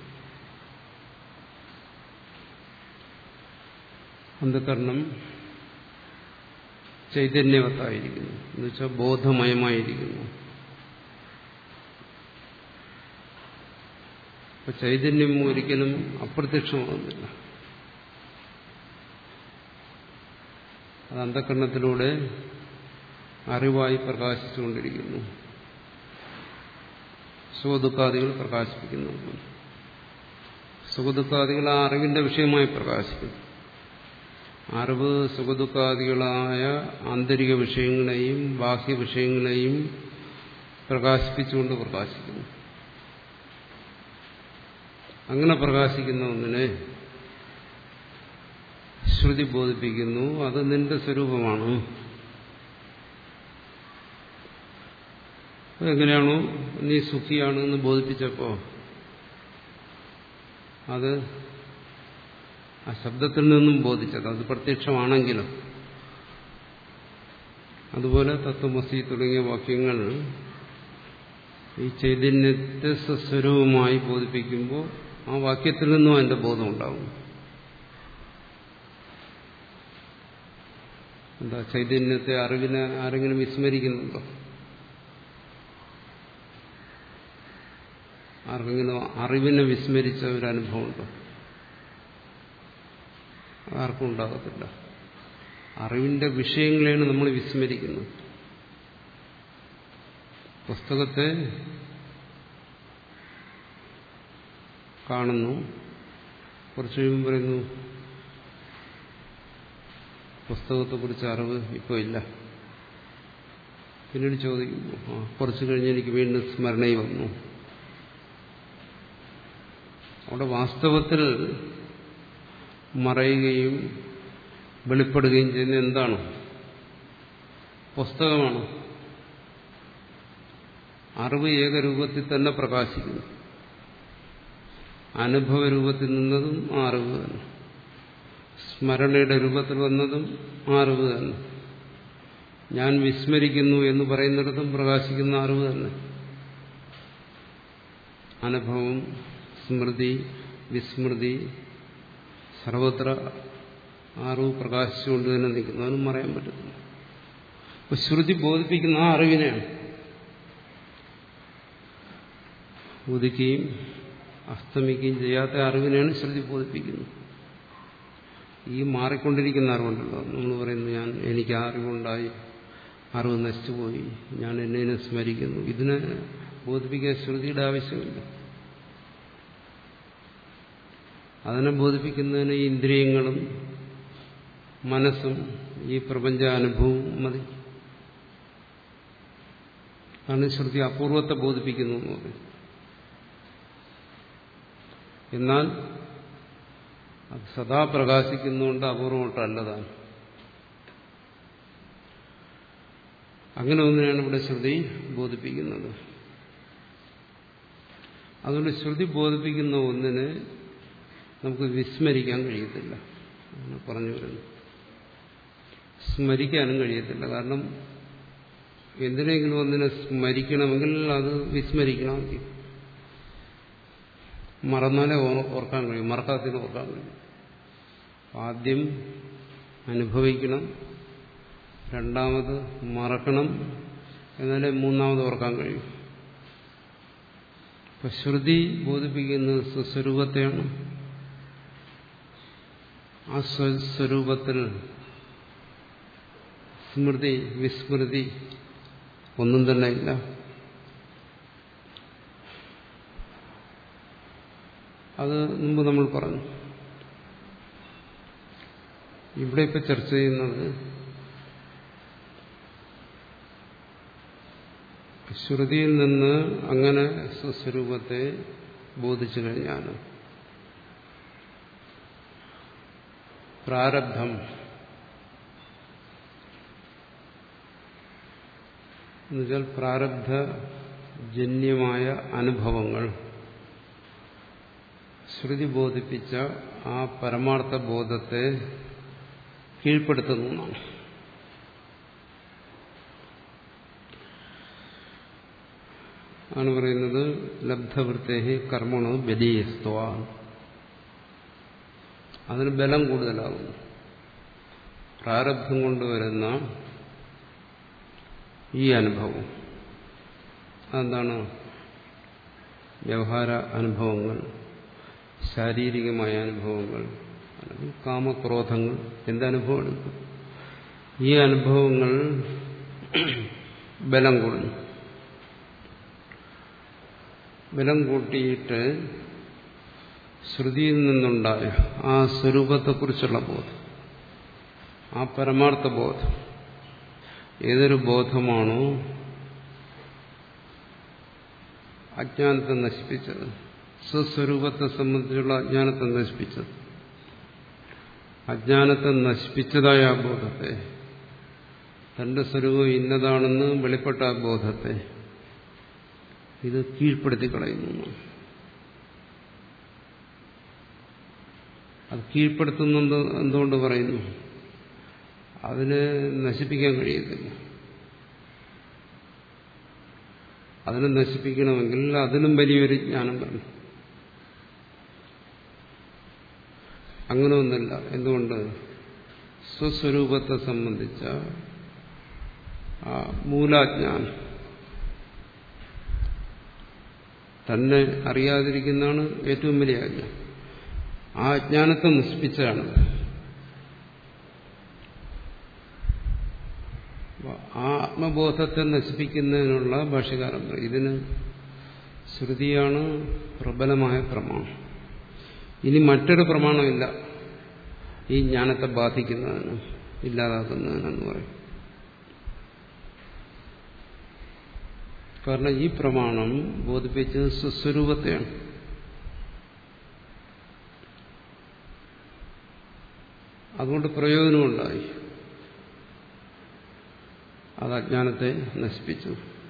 അന്ധകരണം ചൈതന്യവത്തായിരിക്കുന്നു, എന്നുവെച്ചാൽ ബോധമയമായിരിക്കുന്നു. അപ്പൊ ചൈതന്യം ഒരിക്കലും അപ്രത്യക്ഷമാകുന്നില്ല. അത് അന്ധകരണത്തിലൂടെ അറിവായി പ്രകാശിച്ചുകൊണ്ടിരിക്കുന്നു. സുഖദുഃഖാദികൾ പ്രകാശിപ്പിക്കുന്നു. സുഖദുഃഖാദികൾ ആ അറിവിന്റെ വിഷയമായി പ്രകാശിക്കുന്നു. അറിവ് സുഖദുഃഖാദികളായ ആന്തരിക വിഷയങ്ങളെയും ബാഹ്യ വിഷയങ്ങളെയും പ്രകാശിപ്പിച്ചുകൊണ്ട് പ്രകാശിക്കുന്നു. അങ്ങനെ പ്രകാശിക്കുന്ന ഒന്നിനെ ശ്രുതി ബോധിപ്പിക്കുന്നു, അത് നിന്റെ സ്വരൂപമാണ്. എങ്ങനെയാണോ നീ സുഖിയാണ് എന്ന് ബോധിപ്പിച്ചപ്പോ അത് ആ ശബ്ദത്തിൽ നിന്നും ബോധിച്ചത്, അത് പ്രത്യക്ഷമാണെങ്കിലും. അതുപോലെ തത്വമസി തുടങ്ങിയ വാക്യങ്ങൾ ഈ ചൈതന്യത്തെ സ്വസ്വരൂപമായി ബോധിപ്പിക്കുമ്പോൾ ആ വാക്യത്തിൽ നിന്നും അതിന്റെ ബോധം ഉണ്ടാവും. എന്താ, ചൈതന്യത്തെ, അറിവിനെ ആരെങ്കിലും വിസ്മരിക്കുന്നുണ്ടോ? ആർക്കെങ്കിലും അറിവിനെ വിസ്മരിച്ച ഒരു അനുഭവമുണ്ടോ? ആർക്കും ഉണ്ടാകത്തില്ല. അറിവിന്റെ വിഷയങ്ങളെയാണ് നമ്മൾ വിസ്മരിക്കുന്നത്. പുസ്തകത്തെ കാണുന്നു, കുറച്ചു കഴിയുമ്പോൾ പറയുന്നു പുസ്തകത്തെക്കുറിച്ച് അറിവ് ഇപ്പോൾ ഇല്ല. പിന്നീട് ചോദിക്കുന്നു, ആ കുറച്ചു കഴിഞ്ഞ് എനിക്ക് വീണ്ടും സ്മരണയിൽ വന്നു. അവിടെ വാസ്തവത്തിൽ മറയുകയും വെളിപ്പെടുകയും ചെയ്യുന്ന എന്താണ്? പുസ്തകമാണ്. അറിവ് ഏകരൂപത്തിൽ തന്നെ പ്രകാശിക്കുന്നു. അനുഭവ രൂപത്തിൽ നിന്നതും ആ അറിവ് തന്നെ, സ്മരണയുടെ രൂപത്തിൽ വന്നതും ആ അറിവ് തന്നെ, ഞാൻ വിസ്മരിക്കുന്നു എന്ന് പറയുന്നിടത്തും പ്രകാശിക്കുന്ന അറിവ് തന്നെ. അനുഭവം, സ്മൃതി, വിസ്മൃതി സർവത്ര ആ അറിവ് പ്രകാശിച്ചുകൊണ്ട് തന്നെ നിൽക്കുന്നു, അതിനും മറയാൻ പറ്റത്തില്ല. അപ്പൊ ശ്രുതി ബോധിപ്പിക്കുന്ന ആ അറിവിനെയാണ് ഉദിക്കുകയും അസ്തമിക്കുകയും ചെയ്യാത്ത അറിവിനെയാണ് ശ്രുതി ബോധിപ്പിക്കുന്നത്. ഈ മാറിക്കൊണ്ടിരിക്കുന്ന അറിവുണ്ടല്ലോ, നമ്മൾ പറയുന്നു ഞാൻ എനിക്ക് ആ അറിവുണ്ടായി, അറിവ് നശിച്ചുപോയി, ഞാൻ എന്നെ സ്മരിക്കുന്നു, ഇതിനെ ബോധിപ്പിക്കാൻ ശ്രുതിയുടെ ആവശ്യമില്ല. അതിനെ ബോധിപ്പിക്കുന്നതിന് ഈ ഇന്ദ്രിയങ്ങളും മനസ്സും ഈ പ്രപഞ്ചാനുഭവവും മതി. അതാണ് ശ്രുതി അപൂർവത്തെ ബോധിപ്പിക്കുന്നു എന്ന് പറയും. എന്നാൽ അത് സദാ പ്രകാശിക്കുന്നുകൊണ്ട് അപൂർവമൊട്ടല്ലതാണ്. അങ്ങനെ ഒന്നിനാണ് ഇവിടെ ശ്രുതി ബോധിപ്പിക്കുന്നത്. അതുകൊണ്ട് ശ്രുതി ബോധിപ്പിക്കുന്ന ഒന്നിനെ നമുക്ക് വിസ്മരിക്കാൻ കഴിയത്തില്ല, പറഞ്ഞു വരുന്നു. സ്മരിക്കാനും കഴിയത്തില്ല. കാരണം എന്തിനെങ്കിലും ഒന്നിനെ സ്മരിക്കണമെങ്കിൽ അത് വിസ്മരിക്കണമെങ്കിൽ മറന്നാലേ ഓർക്കാൻ കഴിയും, മറക്കാത്തതിന് ഓർക്കാൻ കഴിയും. ആദ്യം അനുഭവിക്കണം, രണ്ടാമത് മറക്കണം, എന്നാലേ മൂന്നാമത് ഓർക്കാൻ കഴിയും. ഇപ്പൊ ശ്രുതി ബോധിപ്പിക്കുന്നത് സ്വസ്വരൂപത്തെയാണ്. ആ സ്വസ്വരൂപത്തിൽ സ്മൃതി വിസ്മൃതി ഒന്നും തന്നെ ഇല്ല. അത് മുമ്പ് നമ്മൾ പറഞ്ഞു. ഇവിടെ ഇപ്പൊ ചർച്ച ചെയ്യുന്നത് ശ്രുതിയിൽ നിന്ന് അങ്ങനെ സ്വസ്വരൂപത്തെ ബോധിച്ചു കഴിഞ്ഞാൽ പ്രാരബ്ധം എന്നുവെച്ചാൽ പ്രാരബ്ധജന്യമായ അനുഭവങ്ങൾ ശ്രുതി ബോധിപ്പിച്ച ആ പരമാർത്ഥ ബോധത്തെ കീഴ്പ്പെടുത്തുന്നു എന്നാണ്. ആണ് പറയുന്നത് ലബ്ധവൃത്തേഹി കർമ്മണോ ബലീയസ്ത്വ. അതിന് ബലം കൂടുതലാകുന്നു. പ്രാരബ്ധം കൊണ്ടുവരുന്ന ഈ അനുഭവം അതെന്താണ്? വ്യവഹാര അനുഭവങ്ങൾ, ശാരീരികമായ അനുഭവങ്ങൾ, അല്ലെങ്കിൽ കാമക്രോധങ്ങൾ, എന്തനുഭവം എടുക്കും, ഈ അനുഭവങ്ങൾ ബലം കൂടുന്നു. ബലം കൂട്ടിയിട്ട് ശ്രുതിയിൽ നിന്നുണ്ടായ ആ സ്വരൂപത്തെക്കുറിച്ചുള്ള ബോധം, ആ പരമാർത്ഥ ബോധം, ഏതൊരു ബോധമാണോ അജ്ഞാനത്തെ നശിപ്പിച്ചത്, സ്വസ്വരൂപത്തെ സംബന്ധിച്ചുള്ള അജ്ഞാനത്തെ നശിപ്പിച്ചത്, അജ്ഞാനത്തെ നശിപ്പിച്ചതായ ആ ബോധത്തെ, തന്റെ സ്വരൂപം ഇന്നതാണെന്ന് വെളിപ്പെട്ട ആ ബോധത്തെ ഇത് കീഴ്പ്പെടുത്തി കളയുന്നു. അത് കീഴ്പ്പെടുത്തുന്നുണ്ട്. എന്തുകൊണ്ട് പറയുന്നു? അതിനെ നശിപ്പിക്കാൻ കഴിയത്തില്ല. അതിനെ നശിപ്പിക്കണമെങ്കിൽ അതിനും വലിയൊരു ജ്ഞാനം വേണം. അങ്ങനെ ഒന്നല്ല. എന്തുകൊണ്ട്? സ്വസ്വരൂപത്തെ സംബന്ധിച്ച ആ മൂലാജ്ഞാനം തന്നെ അറിയാതിരിക്കുന്നതാണ് ഏറ്റവും വലിയ അജ്ഞാനം. ആ അജ്ഞാനത്തെ നശിപ്പിച്ചതാണ്. ആ ആത്മബോധത്തെ നശിപ്പിക്കുന്നതിനുള്ള ഭാഷ്യകാരൻ ഇതിന് ശ്രുതിയാണ് പ്രബലമായ പ്രമാണം. ഇനി മറ്റൊരു പ്രമാണമില്ല ഈ ജ്ഞാനത്തെ ബാധിക്കുന്നതിന്, ഇല്ലാതാക്കുന്നതിനെന്ന് പറയും. കാരണം ഈ പ്രമാണം ബോധിപ്പിച്ചത് സ്വസ്വരൂപത്തെയാണ്. അതുകൊണ്ട് പ്രയോജനമുണ്ടായി. അത് അജ്ഞാനത്തെ നശിപ്പിച്ചു.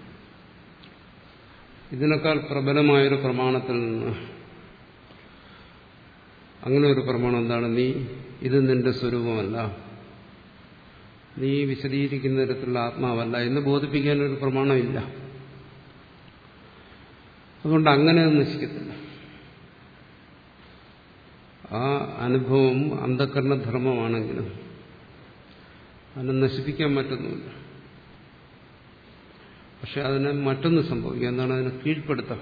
ഇതിനേക്കാൾ പ്രബലമായൊരു പ്രമാണത്തിൽ നിന്ന്, അങ്ങനെ ഒരു പ്രമാണം എന്താണ്? നീ ഇത് നിന്റെ സ്വരൂപമല്ല, നീ വിശദീകരിക്കുന്ന തരത്തിലുള്ള ആത്മാവല്ല എന്ന് ബോധിപ്പിക്കാനൊരു പ്രമാണമില്ല. അതുകൊണ്ട് അങ്ങനെ നശിക്കത്തില്ല. ആ അനുഭവം അന്ധകരണധർമ്മമാണെങ്കിലും അതിനെ നശിപ്പിക്കാൻ പറ്റുന്നില്ല. പക്ഷെ അതിനെ മറ്റൊന്ന് സംഭവിക്കുക, എന്താണ്? അതിനെ കീഴ്പ്പെടുത്താം.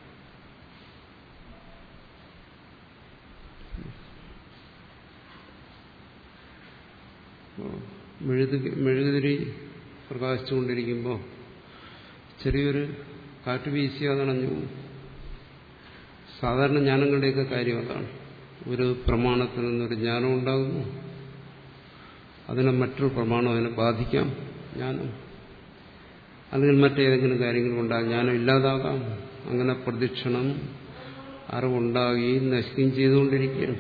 മെഴുകുതിരി മെഴുകുതിരി പ്രകാശിച്ചുകൊണ്ടിരിക്കുമ്പോൾ ചെറിയൊരു കാറ്റ് വീശിയാൽ അതണഞ്ഞു പോകും. സാധാരണ ജ്ഞാനങ്ങളുടെയൊക്കെ കാര്യം അതാണ്. ഒരു പ്രമാണത്തിൽ നിന്നൊരു ജ്ഞാനം ഉണ്ടാകുന്നു, അതിനെ മറ്റൊരു പ്രമാണം അതിനെ ബാധിക്കാം, ജ്ഞാനം. അല്ലെങ്കിൽ മറ്റേതെങ്കിലും കാര്യങ്ങളുണ്ടാകും, ജ്ഞാനം ഇല്ലാതാകാം. അങ്ങനെ പ്രദക്ഷിണം അറിവുണ്ടാകുകയും നശിക്കുകയും ചെയ്തുകൊണ്ടിരിക്കുകയാണ്.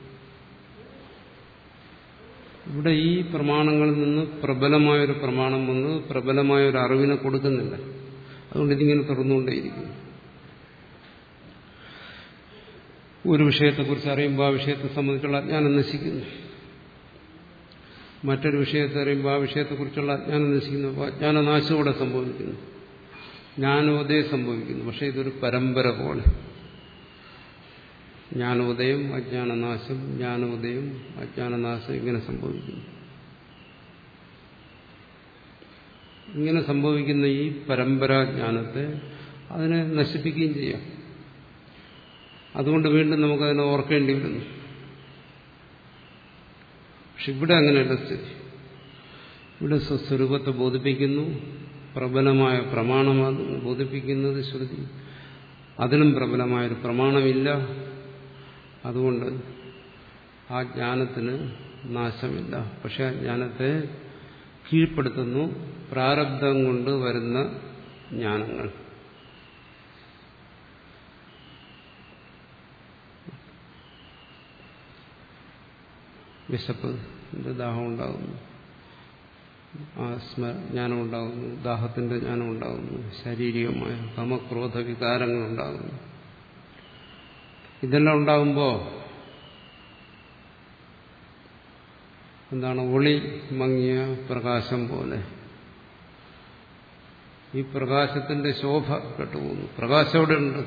ഇവിടെ ഈ പ്രമാണങ്ങളിൽ നിന്ന് പ്രബലമായൊരു പ്രമാണം വന്ന് പ്രബലമായൊരു അറിവിനെ കൊടുക്കുന്നില്ല. അതുകൊണ്ട് ഇതിങ്ങനെ തുറന്നുകൊണ്ടേയിരിക്കുന്നു. ഒരു വിഷയത്തെക്കുറിച്ച് അറിയുമ്പോൾ ആ വിഷയത്തെ സംബന്ധിച്ചുള്ള അജ്ഞാനം നശിക്കുന്നു. മറ്റൊരു വിഷയത്തെ അറിയുമ്പോൾ ആ വിഷയത്തെക്കുറിച്ചുള്ള അജ്ഞാനം നശിക്കുന്നു. അപ്പോൾ അജ്ഞാനനാശം ഇവിടെ സംഭവിക്കുന്നു, ജ്ഞാനോദയം സംഭവിക്കുന്നു. പക്ഷെ ഇതൊരു പരമ്പര പോലെ. ജ്ഞാനോദയം, അജ്ഞാനനാശം, ജ്ഞാനോദയം, അജ്ഞാനനാശം, ഇങ്ങനെ സംഭവിക്കുന്നു. ഇങ്ങനെ സംഭവിക്കുന്ന ഈ പരമ്പരാജ്ഞാനത്തെ അതിനെ നശിപ്പിക്കുകയും ചെയ്യാം. അതുകൊണ്ട് വീണ്ടും നമുക്കതിനെ ഓർക്കേണ്ടി വരുന്നു. പക്ഷെ ഇവിടെ അങ്ങനെയല്ല സ്ഥിതി. ഇവിടെ സ്വസ്വരൂപത്തെ ബോധിപ്പിക്കുന്നു, പ്രബലമായ പ്രമാണമാണ് ബോധിപ്പിക്കുന്നത് ശ്രുതി. അതിനും പ്രബലമായൊരു പ്രമാണമില്ല. അതുകൊണ്ട് ആ ജ്ഞാനത്തിന് നാശമില്ല. പക്ഷെ ആ ജ്ഞാനത്തെ കീഴ്പ്പെടുത്തുന്നു പ്രാരബ്ധം കൊണ്ട് വരുന്ന ജ്ഞാനങ്ങൾ. വിശപ്പ്, ദാഹം ഉണ്ടാകുന്നു, ആ സ്മ ജ്ഞാനം ഉണ്ടാകുന്നു, ദാഹത്തിന്റെ ജ്ഞാനം ഉണ്ടാകുന്നു, ശാരീരികമായ കാമക്രോധ വികാരങ്ങൾ ഉണ്ടാകുന്നു. ഇതെല്ലാം ഉണ്ടാകുമ്പോൾ എന്താണ്? ഒളി മങ്ങിയ പ്രകാശം പോലെ ഈ പ്രകാശത്തിന്റെ ശോഭ കെട്ടുപോകുന്നു. പ്രകാശം അവിടെ ഉണ്ട്.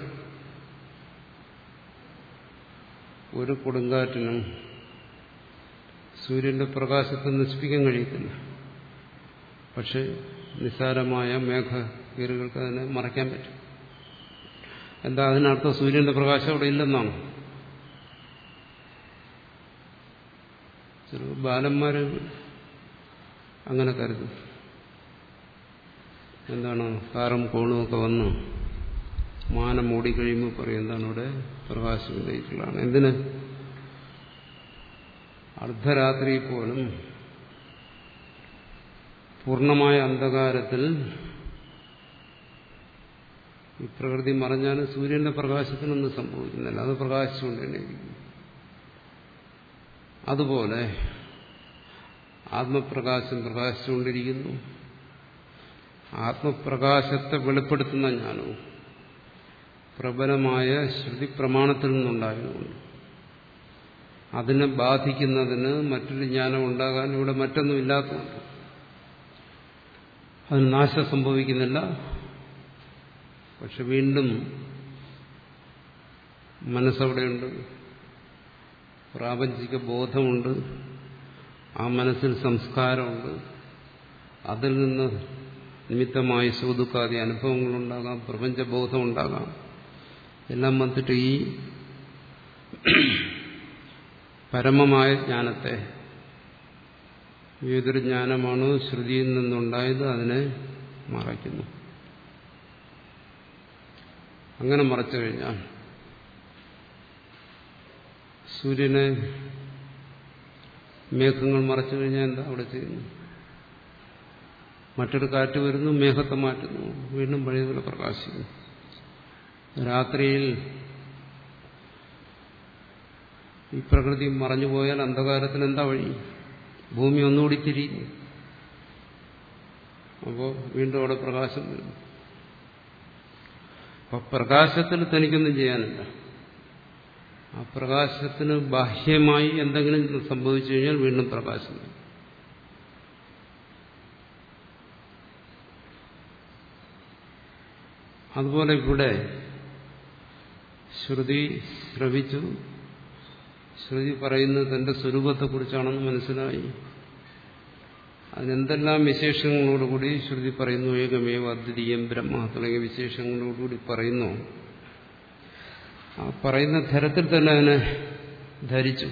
ഒരു കൊടുങ്കാറ്റിനും സൂര്യന്റെ പ്രകാശത്തെ നശിപ്പിക്കാൻ കഴിയത്തില്ല. പക്ഷെ നിസ്സാരമായ മേഘകീറുകൾക്ക് അതിനെ മറയ്ക്കാൻ പറ്റും. എന്താ അതിനർത്ഥം? സൂര്യന്റെ പ്രകാശം അവിടെ ഇല്ലെന്നാണ്. ചില ബാലന്മാര് അങ്ങനെ കരുതും. എന്താണ്? കാറും കോണും ഒക്കെ വന്ന് മാനം മൂടിക്കഴിയുമ്പോൾ പറയും എന്താണ് ഇവിടെ പ്രകാശമില്ലായിട്ടുള്ളതാണ്. എന്തിന്? അർദ്ധരാത്രി പോലും പൂർണ്ണമായ അന്ധകാരത്തിൽ ഈ പ്രകൃതി മറഞ്ഞാലും സൂര്യന്റെ പ്രകാശത്തിനൊന്നും സംഭവിക്കുന്നില്ല. അത് പ്രകാശിച്ചുകൊണ്ടിരിക്കും. അതുപോലെ ആത്മപ്രകാശം പ്രകാശിച്ചുകൊണ്ടിരിക്കുന്നു. ആത്മപ്രകാശത്തെ വെളിപ്പെടുത്തുന്ന ജ്ഞാനവും പ്രബലമായ ശ്രുതി പ്രമാണത്തിൽ നിന്നുണ്ടായതുകൊണ്ട് അതിനെ ബാധിക്കുന്നതിന് മറ്റൊരു ജ്ഞാനം ഉണ്ടാകാൻ ഇവിടെ മറ്റൊന്നും ഇല്ലാത്തതുകൊണ്ട് അതിന് നാശം സംഭവിക്കുന്നില്ല. പക്ഷെ വീണ്ടും മനസ്സവിടെയുണ്ട്, പ്രാപഞ്ചിക ബോധമുണ്ട്, ആ മനസ്സിൽ സംസ്കാരമുണ്ട്. അതിൽ നിന്ന് നിമിത്തമായി സുഖദുഃഖാദി അനുഭവങ്ങളുണ്ടാകാം, പ്രപഞ്ചബോധം ഉണ്ടാകാം. എല്ലാം വന്നിട്ട് ഈ പരമമായ ജ്ഞാനത്തെ, ഏതൊരു ജ്ഞാനമാണോ ശ്രുതിയിൽ നിന്നുണ്ടായത് അതിനെ മറയ്ക്കുന്നു. അങ്ങനെ മറച്ചു കഴിഞ്ഞാൽ സൂര്യനെ മേഘങ്ങൾ മറച്ചു കഴിഞ്ഞാൽ എന്താ അവിടെ ചെയ്യുന്നു? മറ്റൊരു കാറ്റ് വരുന്നു, മേഘത്തെ മാറ്റുന്നു, വീണ്ടും പഴയതുപോലെ പ്രകാശിക്കുന്നു. രാത്രിയിൽ ഈ പ്രകൃതി മറഞ്ഞുപോയാൽ അന്ധകാരത്തിന് എന്താ വഴി? ഭൂമി ഒന്നുകൂടി തിരിയുന്നു. അപ്പോൾ വീണ്ടും അവിടെ പ്രകാശം വരുന്നു. അപ്പൊ പ്രകാശത്തിൽ തനിക്കൊന്നും ചെയ്യാനില്ല. ആ പ്രകാശത്തിന് ബാഹ്യമായി എന്തെങ്കിലും സംഭവിച്ചു കഴിഞ്ഞാൽ വീണ്ടും പ്രകാശം വരും. അതുപോലെ ഇവിടെ ശ്രുതി ശ്രവിച്ചു, ശ്രുതി പറയുന്നത് തന്റെ സ്വരൂപത്തെക്കുറിച്ചാണെന്ന് മനസ്സിലായി. അതിനെന്തെല്ലാം വിശേഷങ്ങളോടുകൂടി ശ്രുതി പറയുന്നു, ഏകമേവ അദ്വിതീയം ബ്രഹ്മ തുടങ്ങിയ വിശേഷങ്ങളോടുകൂടി പറയുന്നു, ആ പറയുന്ന തരത്തിൽ തന്നെ അതിനെ ധരിച്ചു,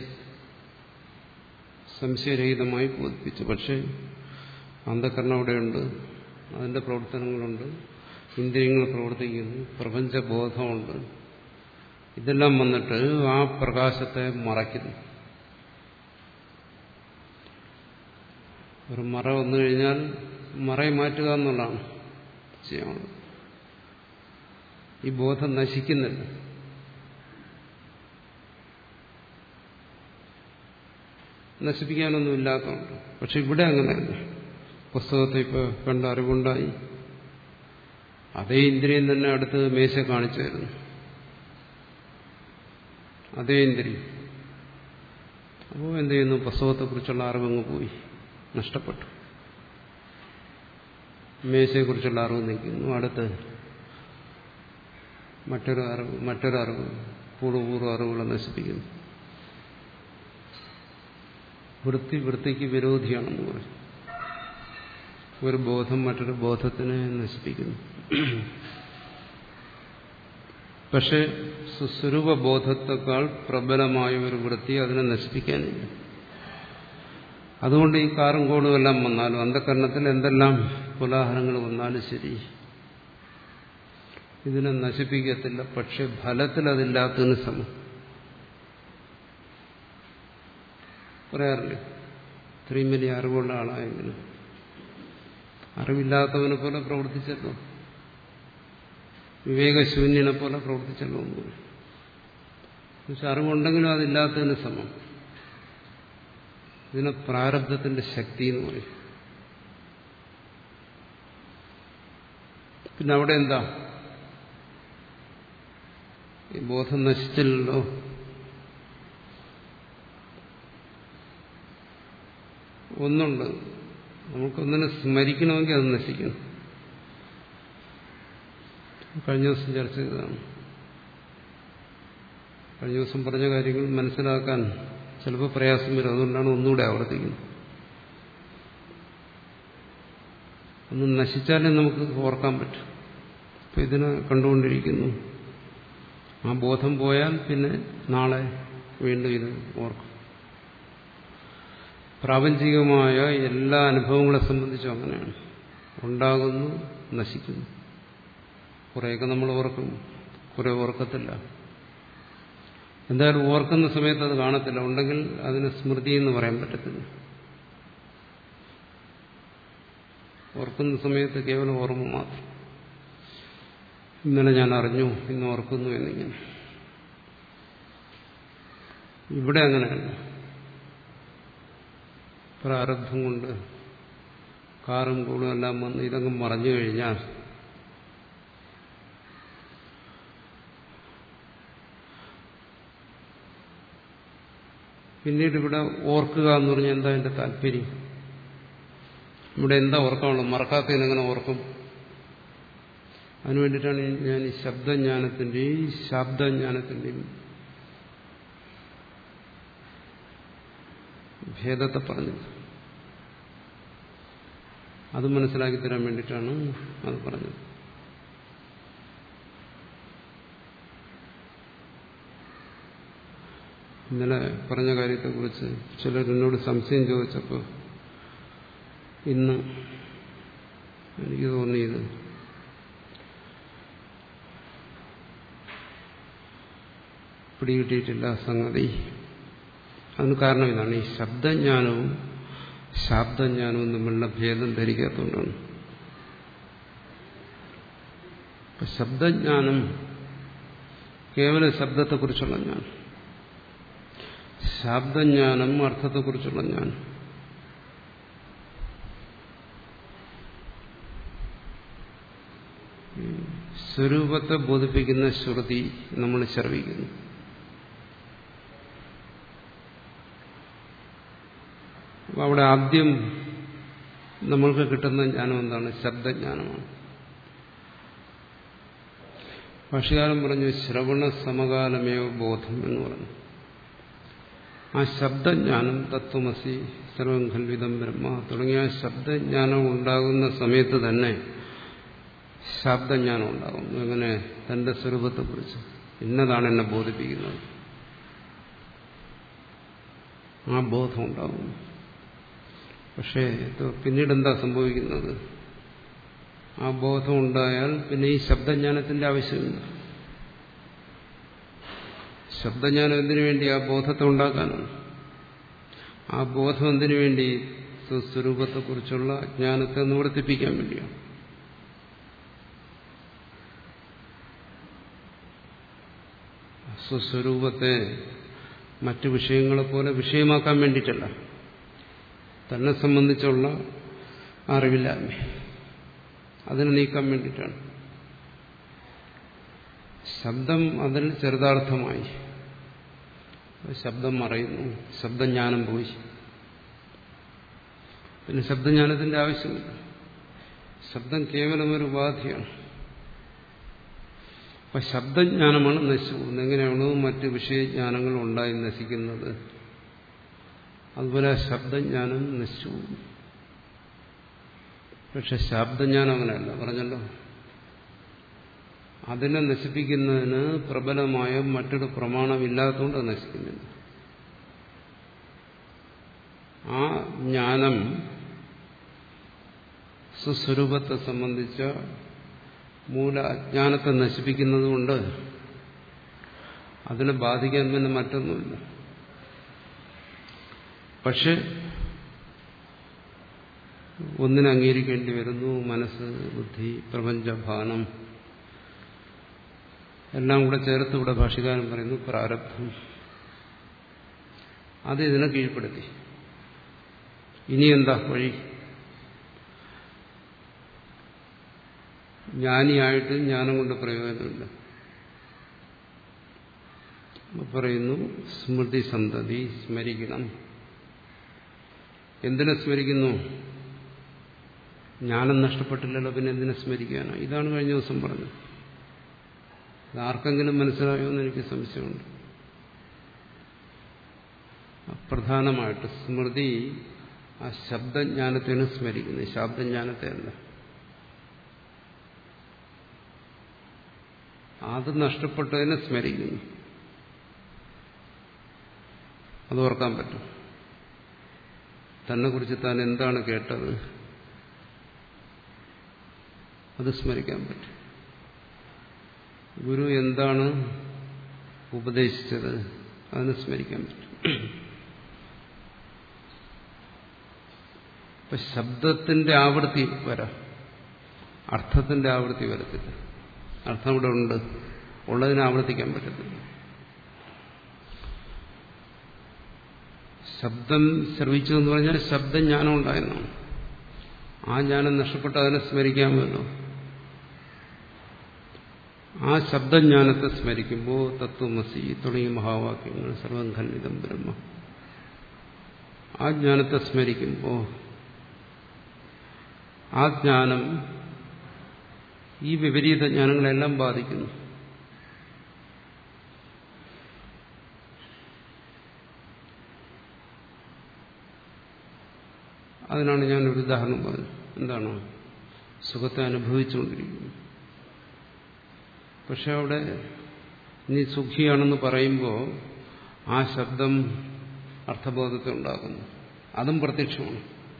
സംശയരഹിതമായി ബോധിപ്പിച്ചു. പക്ഷെ അന്ധകരണം അവിടെയുണ്ട്, അതിന്റെ പ്രവർത്തനങ്ങളുണ്ട്, ഇന്ദ്രിയങ്ങൾ പ്രവർത്തിക്കുന്നു, പ്രപഞ്ചബോധമുണ്ട്. ഇതെല്ലാം വന്നിട്ട് ആ പ്രകാശത്തെ മറയ്ക്കുന്നു. ഒരു മറ വന്നു കഴിഞ്ഞാൽ മറയെ മാറ്റുക എന്നുള്ളതാണ് ചെയ്യാനുള്ളത്. ഈ ബോധം നശിക്കുന്നില്ല. നശിപ്പിക്കാനൊന്നും ഇല്ലാത്തതുകൊണ്ട്. പക്ഷെ ഇവിടെ അങ്ങനെയല്ല. പുസ്തകത്തെ ഇപ്പൊ കണ്ട അറിവുണ്ടായി, അതേ ഇന്ദ്രിയം തന്നെ അടുത്ത് മേശ കാണിച്ചു തരുന്നു. അതേ ഇന്ദ്രിയം. അപ്പോൾ എന്ത് ചെയ്യുന്നു? പുസ്തകത്തെക്കുറിച്ചുള്ള അറിവങ്ങ് പോയി, നഷ്ടപ്പെട്ടു. മേശയെക്കുറിച്ചുള്ള അറിവ് നിൽക്കുന്നു. അടുത്ത് മറ്റൊരു അറിവ് മറ്റൊരു അറിവ് പൂർവ്വപൂർവ്വ അറിവുകളെ നശിപ്പിക്കുന്നു. വൃത്തി വൃത്തിക്ക് വിരോധിയാണെന്ന് പറയും. ഒരു ബോധം മറ്റൊരു ബോധത്തിനെ നശിപ്പിക്കുന്നു. പക്ഷെ സുസ്വരൂപ ബോധത്തെക്കാൾ പ്രബലമായ ഒരു വൃത്തി അതിനെ നശിപ്പിക്കാനില്ല. അതുകൊണ്ട് ഈ കാറും കോടും എല്ലാം വന്നാലും, അന്ധകരണത്തിൽ എന്തെല്ലാം കോലാഹലങ്ങൾ വന്നാലും ശരി, ഇതിനെ നശിപ്പിക്കത്തില്ല. പക്ഷെ ഫലത്തിൽ അതില്ലാത്തതിന് സമം. പറയാറില്ലേ, ഇത്രയും വലിയ അറിവുള്ള ആളായെങ്കിലും അറിവില്ലാത്തവനെ പോലെ പ്രവർത്തിച്ചല്ലോ, വിവേകശൂന്യനെ പോലെ പ്രവർത്തിച്ചല്ലോ എന്ന് പറയും. പക്ഷെ അറിവുണ്ടെങ്കിലും അതില്ലാത്തതിന് സമം. ഇതിനെ പ്രാരബ്ധത്തിന്റെ ശക്തി എന്ന് പറയും. പിന്നെ അവിടെ എന്താ? ഈ ബോധം നശിച്ചില്ലല്ലോ. ഒന്നുണ്ട്, നമുക്കൊന്നിനെ സ്മരിക്കണമെങ്കിൽ അത് നശിക്കണം. കഴിഞ്ഞ ദിവസം ചർച്ച ചെയ്തതാണ്. കഴിഞ്ഞ ദിവസം പറഞ്ഞ കാര്യങ്ങൾ മനസ്സിലാക്കാൻ ചിലപ്പോൾ പ്രയാസം വരും. അതുകൊണ്ടാണ് ഒന്നുകൂടെ ആവർത്തിക്കുന്നത്. ഒന്ന് നശിച്ചാലേ നമുക്ക് ഓർക്കാൻ പറ്റും. ഇപ്പം ഇതിനെ കണ്ടുകൊണ്ടിരിക്കുന്നു. ആ ബോധം പോയാൽ പിന്നെ നാളെ വീണ്ടും ഇത് ഓർക്കും. പ്രാപഞ്ചികമായ എല്ലാ അനുഭവങ്ങളെ സംബന്ധിച്ചും അങ്ങനെയാണ്. ഉണ്ടാകുന്നു, നശിക്കുന്നു. കുറേയൊക്കെ നമ്മൾ ഓർക്കും, കുറെ ഓർക്കത്തില്ല. എന്തായാലും ഓർക്കുന്ന സമയത്ത് അത് കാണത്തില്ല. ഉണ്ടെങ്കിൽ അതിന് സ്മൃതി എന്ന് പറയാൻ പറ്റത്തില്ല. ഓർക്കുന്ന സമയത്ത് കേവലം ഓർമ്മ മാത്രം. ഇന്നലെ ഞാൻ അറിഞ്ഞു, ഇന്ന് ഓർക്കുന്നു എന്നിങ്ങനെ. ഇവിടെ അങ്ങനെയല്ല. പ്രാരബ്ധം കൊണ്ട് കാറും കൂടും എല്ലാം വന്ന് ഇതങ്ങ് മറഞ്ഞു കഴിഞ്ഞാൽ പിന്നീട് ഇവിടെ ഓർക്കുക എന്ന് പറഞ്ഞാൽ എന്താ എന്റെ താല്പര്യം? ഇവിടെ എന്താ ഓർക്കാനുള്ളത്? മറക്കാത്തതിനെങ്ങനെ ഓർക്കും? അതിനുവേണ്ടിയിട്ടാണ് ഞാൻ ഈ ശബ്ദജ്ഞാനത്തിന്റെയും ശാബ്ദജ്ഞാനത്തിന്റെയും ഭേദത്തെ പറഞ്ഞത്. അത് മനസ്സിലാക്കി തരാൻ വേണ്ടിയിട്ടാണ് അത് പറഞ്ഞത്. ഇന്നലെ പറഞ്ഞ കാര്യത്തെക്കുറിച്ച് ചിലരെന്നോട് സംശയം ചോദിച്ചപ്പോൾ ഇന്ന് എനിക്ക് തോന്നിയത് പിടികിട്ടിയിട്ടില്ല സംഗതി. അതിന് കാരണം ഇതാണ്, ഈ ശബ്ദജ്ഞാനവും ശാബ്ദജ്ഞാനവും തമ്മിലുള്ള ഭേദം ധരിക്കാത്തതുകൊണ്ടാണ്. ശബ്ദജ്ഞാനം കേവലം ശബ്ദത്തെക്കുറിച്ചുള്ള ജ്ഞാനം, ശാബ്ദജ്ഞാനം അർത്ഥത്തെക്കുറിച്ചുള്ള ജ്ഞാനം. സ്വരൂപത്തെ ബോധിപ്പിക്കുന്ന ശ്രുതി നമ്മൾ ശ്രവിക്കുന്നു. അവിടെ ആദ്യം നമ്മൾക്ക് കിട്ടുന്ന ജ്ഞാനം എന്താണ്? ശബ്ദജ്ഞാനമാണ്. ഭാഷ്യകാരൻ പറഞ്ഞു ശ്രവണ സമകാലമേവ ബോധം എന്ന് പറഞ്ഞു. ആ ശബ്ദജ്ഞാനം തത്വമസി സർവം ഖൽവിദം ബ്രഹ്മ തുടങ്ങിയ ശബ്ദജ്ഞാനം ഉണ്ടാകുന്ന സമയത്ത് തന്നെ ശബ്ദജ്ഞാനം ഉണ്ടാകും. അങ്ങനെ തന്റെ സ്വരൂപത്തെക്കുറിച്ച് ഇന്നതാണ് എന്നെ ബോധിപ്പിക്കുന്നത്, ആ ബോധം ഉണ്ടാകും. പക്ഷേ പിന്നീട് എന്താ സംഭവിക്കുന്നത്? ആ ബോധം ഉണ്ടായാൽ പിന്നെ ഈ ശബ്ദജ്ഞാനത്തിന്റെ ആവശ്യമില്ല. ശബ്ദജ്ഞാനം എന്തിനു വേണ്ടി? ആ ബോധത്തെ ഉണ്ടാക്കാനാണ്. ആ ബോധം എന്തിനു വേണ്ടി? സ്വസ്വരൂപത്തെക്കുറിച്ചുള്ള ജ്ഞാനത്തെ നിവർത്തിപ്പിക്കാൻ വേണ്ടിയാണ്. സ്വസ്വരൂപത്തെ മറ്റു വിഷയങ്ങളെപ്പോലെ വിഷയമാക്കാൻ വേണ്ടിയിട്ടല്ല, തന്നെ സംബന്ധിച്ചുള്ള അറിവില്ലായ്മ അതിനെ നീക്കാൻ വേണ്ടിയിട്ടാണ്. ശബ്ദം അതിൽ ചെറുതാർത്ഥമായി, ശബ്ദം മറയുന്നു, ശബ്ദജ്ഞാനം പോയി, പിന്നെ ശബ്ദജ്ഞാനത്തിന്റെ ആവശ്യമില്ല. ശബ്ദം കേവലം ഒരു ഉപാധിയാണ്. അപ്പൊ ശബ്ദജ്ഞാനമാണ് നശിച്ചു പോകുന്നത്. എങ്ങനെയാണോ മറ്റ് വിഷയജ്ഞാനങ്ങൾ ഉണ്ടായി നശിക്കുന്നത്, അതുപോലെ ശബ്ദജ്ഞാനം നശിച്ചു പോകും. പക്ഷെ ശബ്ദജ്ഞാനം അങ്ങനെയല്ല, പറഞ്ഞല്ലോ. അതിനെ നശിപ്പിക്കുന്നതിന് പ്രബലമായ മറ്റൊരു പ്രമാണമില്ലാത്തതുകൊണ്ട് അത് നശിക്കുന്നില്ല. ആ ജ്ഞാനം സ്വസ്വരൂപത്തെ സംബന്ധിച്ച മൂല അജ്ഞാനത്തെ നശിപ്പിക്കുന്നതുകൊണ്ട് അതിനെ ബാധിക്കാൻ പിന്നെ മറ്റൊന്നുമില്ല. പക്ഷെ ഒന്നിനെ അംഗീകരിക്കേണ്ടി വരുന്നു. മനസ്സ്, ബുദ്ധി, പ്രപഞ്ചഭാനം എല്ലാം കൂടെ ചേർത്ത് ഇവിടെ ഭാഷ്യകാരൻ പറയുന്നു പ്രാരബ്ധം. അത് ഇതിനെ കീഴ്പ്പെടുത്തി. ഇനി എന്താ വഴി? ജ്ഞാനിയായിട്ട് ജ്ഞാനം കൊണ്ട് പ്രയോജനമില്ല. പറയുന്നു സ്മൃതി സന്തതി സ്മരിക്കണം. എന്തിനെ സ്മരിക്കുന്നു? ജ്ഞാനം നഷ്ടപ്പെട്ടില്ലല്ലോ, പിന്നെ എന്തിനെ സ്മരിക്കാനോ? ഇതാണ് കഴിഞ്ഞ ദിവസം പറഞ്ഞത്. ആർക്കെങ്കിലും മനസ്സിലായോ എന്ന് എനിക്ക് സംശയമുണ്ട്. പ്രധാനമായിട്ട് സ്മൃതി ആ ശബ്ദജ്ഞാനത്തെയാണ് സ്മരിക്കുന്നത്, ശബ്ദജ്ഞാനത്തെ അല്ല. അത് നഷ്ടപ്പെട്ടതിനെ സ്മരിക്കുന്നു. അത് ഓർക്കാൻ പറ്റും. തന്നെ കുറിച്ച് താൻ എന്താണ് കേട്ടത് അത് സ്മരിക്കാൻ പറ്റും. ഗുരു എന്താണ് ഉപദേശിച്ചത് അതിനെ സ്മരിക്കാൻ പറ്റും. ഇപ്പൊ ശബ്ദത്തിന്റെ ആവൃത്തി വരാം, അർത്ഥത്തിന്റെ ആവൃത്തി വരത്തില്ല. അർത്ഥം ഇവിടെ ഉണ്ട്, ഉള്ളതിനെ ആവർത്തിക്കാൻ പറ്റത്തില്ല. ശബ്ദം ശ്രവിച്ചു എന്ന് പറഞ്ഞാൽ ശബ്ദജ്ഞാനം ഉണ്ടായെന്നാണ്. ആ ജ്ഞാനം നഷ്ടപ്പെട്ട് അതിനെ സ്മരിക്കാമല്ലോ. ആ ശബ്ദജ്ഞാനത്തെ സ്മരിക്കുമ്പോൾ തത്വമസി തുടങ്ങിയ മഹാവാക്യങ്ങൾ സർവം ഖൽവിദം ബ്രഹ്മ, ആ ജ്ഞാനത്തെ സ്മരിക്കുമ്പോൾ ആ ജ്ഞാനം ഈ വിപരീത ജ്ഞാനങ്ങളെല്ലാം ബാധിക്കുന്നു. അതിനാണ് ഞാനൊരു ഉദാഹരണം പറഞ്ഞത്. എന്താണ്? സുഖത്തെ അനുഭവിച്ചുകൊണ്ടിരിക്കുന്നു. പക്ഷെ അവിടെ നീ സുഖിയാണെന്ന് പറയുമ്പോൾ ആ ശബ്ദം അർത്ഥബോധത്തെ ഉണ്ടാക്കുന്നു. അതും പ്രത്യക്ഷമാണ്.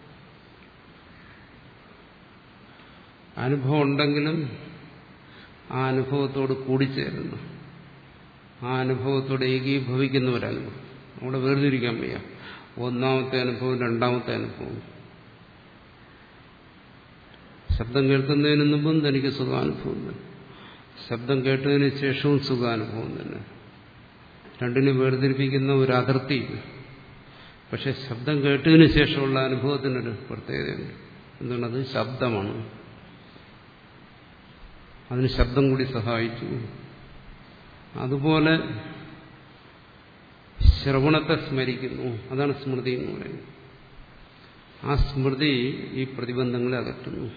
അനുഭവം ഉണ്ടെങ്കിലും ആ അനുഭവത്തോട് കൂടിച്ചേരുന്നു, ആ അനുഭവത്തോട് ഏകീഭവിക്കുന്ന ഒരനുഭവം. അവിടെ വേർതിരിക്കാൻ വയ്യ. ഒന്നാമത്തെ അനുഭവം, രണ്ടാമത്തെ അനുഭവം. ശബ്ദം കേൾക്കുന്നതിന് മുമ്പും തനിക്ക് സുഖാനുഭവം തന്നെ, ശബ്ദം കേട്ടതിന് ശേഷവും സുഖാനുഭവം തന്നെ. രണ്ടിനെ വേർതിരിപ്പിക്കുന്ന ഒരു അതിർത്തി. പക്ഷെ ശബ്ദം കേട്ടതിന് ശേഷമുള്ള അനുഭവത്തിനൊരു പ്രത്യേകതയുണ്ട്. എന്താണത്? ശബ്ദമാണ്. അതിന് ശബ്ദം കൂടി സഹായിച്ചു. അതുപോലെ ശ്രവണത്തെ സ്മരിക്കുന്നു. അതാണ് സ്മൃതി എന്ന് പറയുന്നത്. ആ സ്മൃതി ഈ പ്രതിബന്ധങ്ങളെ അകറ്റുന്നു.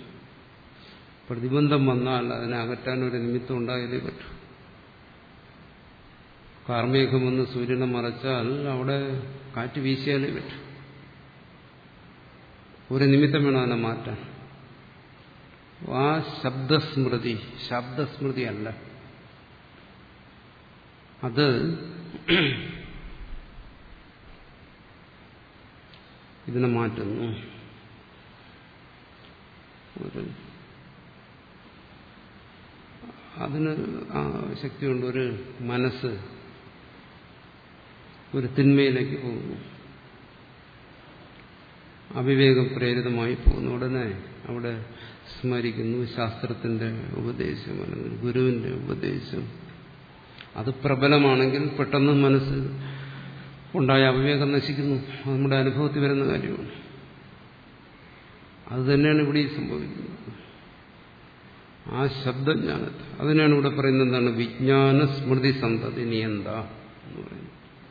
പ്രതിബന്ധം വന്നാൽ അതിനെ അകറ്റാൻ ഒരു നിമിത്തം ഉണ്ടായാലേ പറ്റൂ. കാർമേഘം വന്ന് സൂര്യനെ മറച്ചാൽ അവിടെ കാറ്റ് വീശിയാലേ പറ്റും. ഒരു നിമിത്തം വേണം അതിനെ മാറ്റാൻ. ആ ശബ്ദസ്മൃതി ശബ്ദസ്മൃതി അല്ല, അത് ഇതിനെ മാറ്റുന്നു. ഒരു അതിന് ആ ശക്തിയുണ്ട്. ഒരു മനസ്സ് ഒരു തിന്മയിലേക്ക് പോകുന്നു, അവിവേകം പ്രേരിതമായി പോകുന്നു. ഉടനെ അവിടെ സ്മരിക്കുന്നു ശാസ്ത്രത്തിന്റെ ഉപദേശം അല്ലെങ്കിൽ ഗുരുവിന്റെ ഉപദേശം. അത് പ്രബലമാണെങ്കിൽ പെട്ടെന്ന് മനസ്സ് ഉണ്ടായ അവിവേകം നശിക്കുന്നു. അത് നമ്മുടെ അനുഭവത്തിൽ വരുന്ന കാര്യമാണ്. അത് തന്നെയാണ് ഇവിടെ സംഭവിക്കുന്നത്. ആ ശബ്ദജ്ഞാനത്തെ അതിനാണ് ഇവിടെ പറയുന്നത് എന്താണ്? വിജ്ഞാന സ്മൃതി സന്തതി നിയന്ത എന്ന് പറയുന്നത്.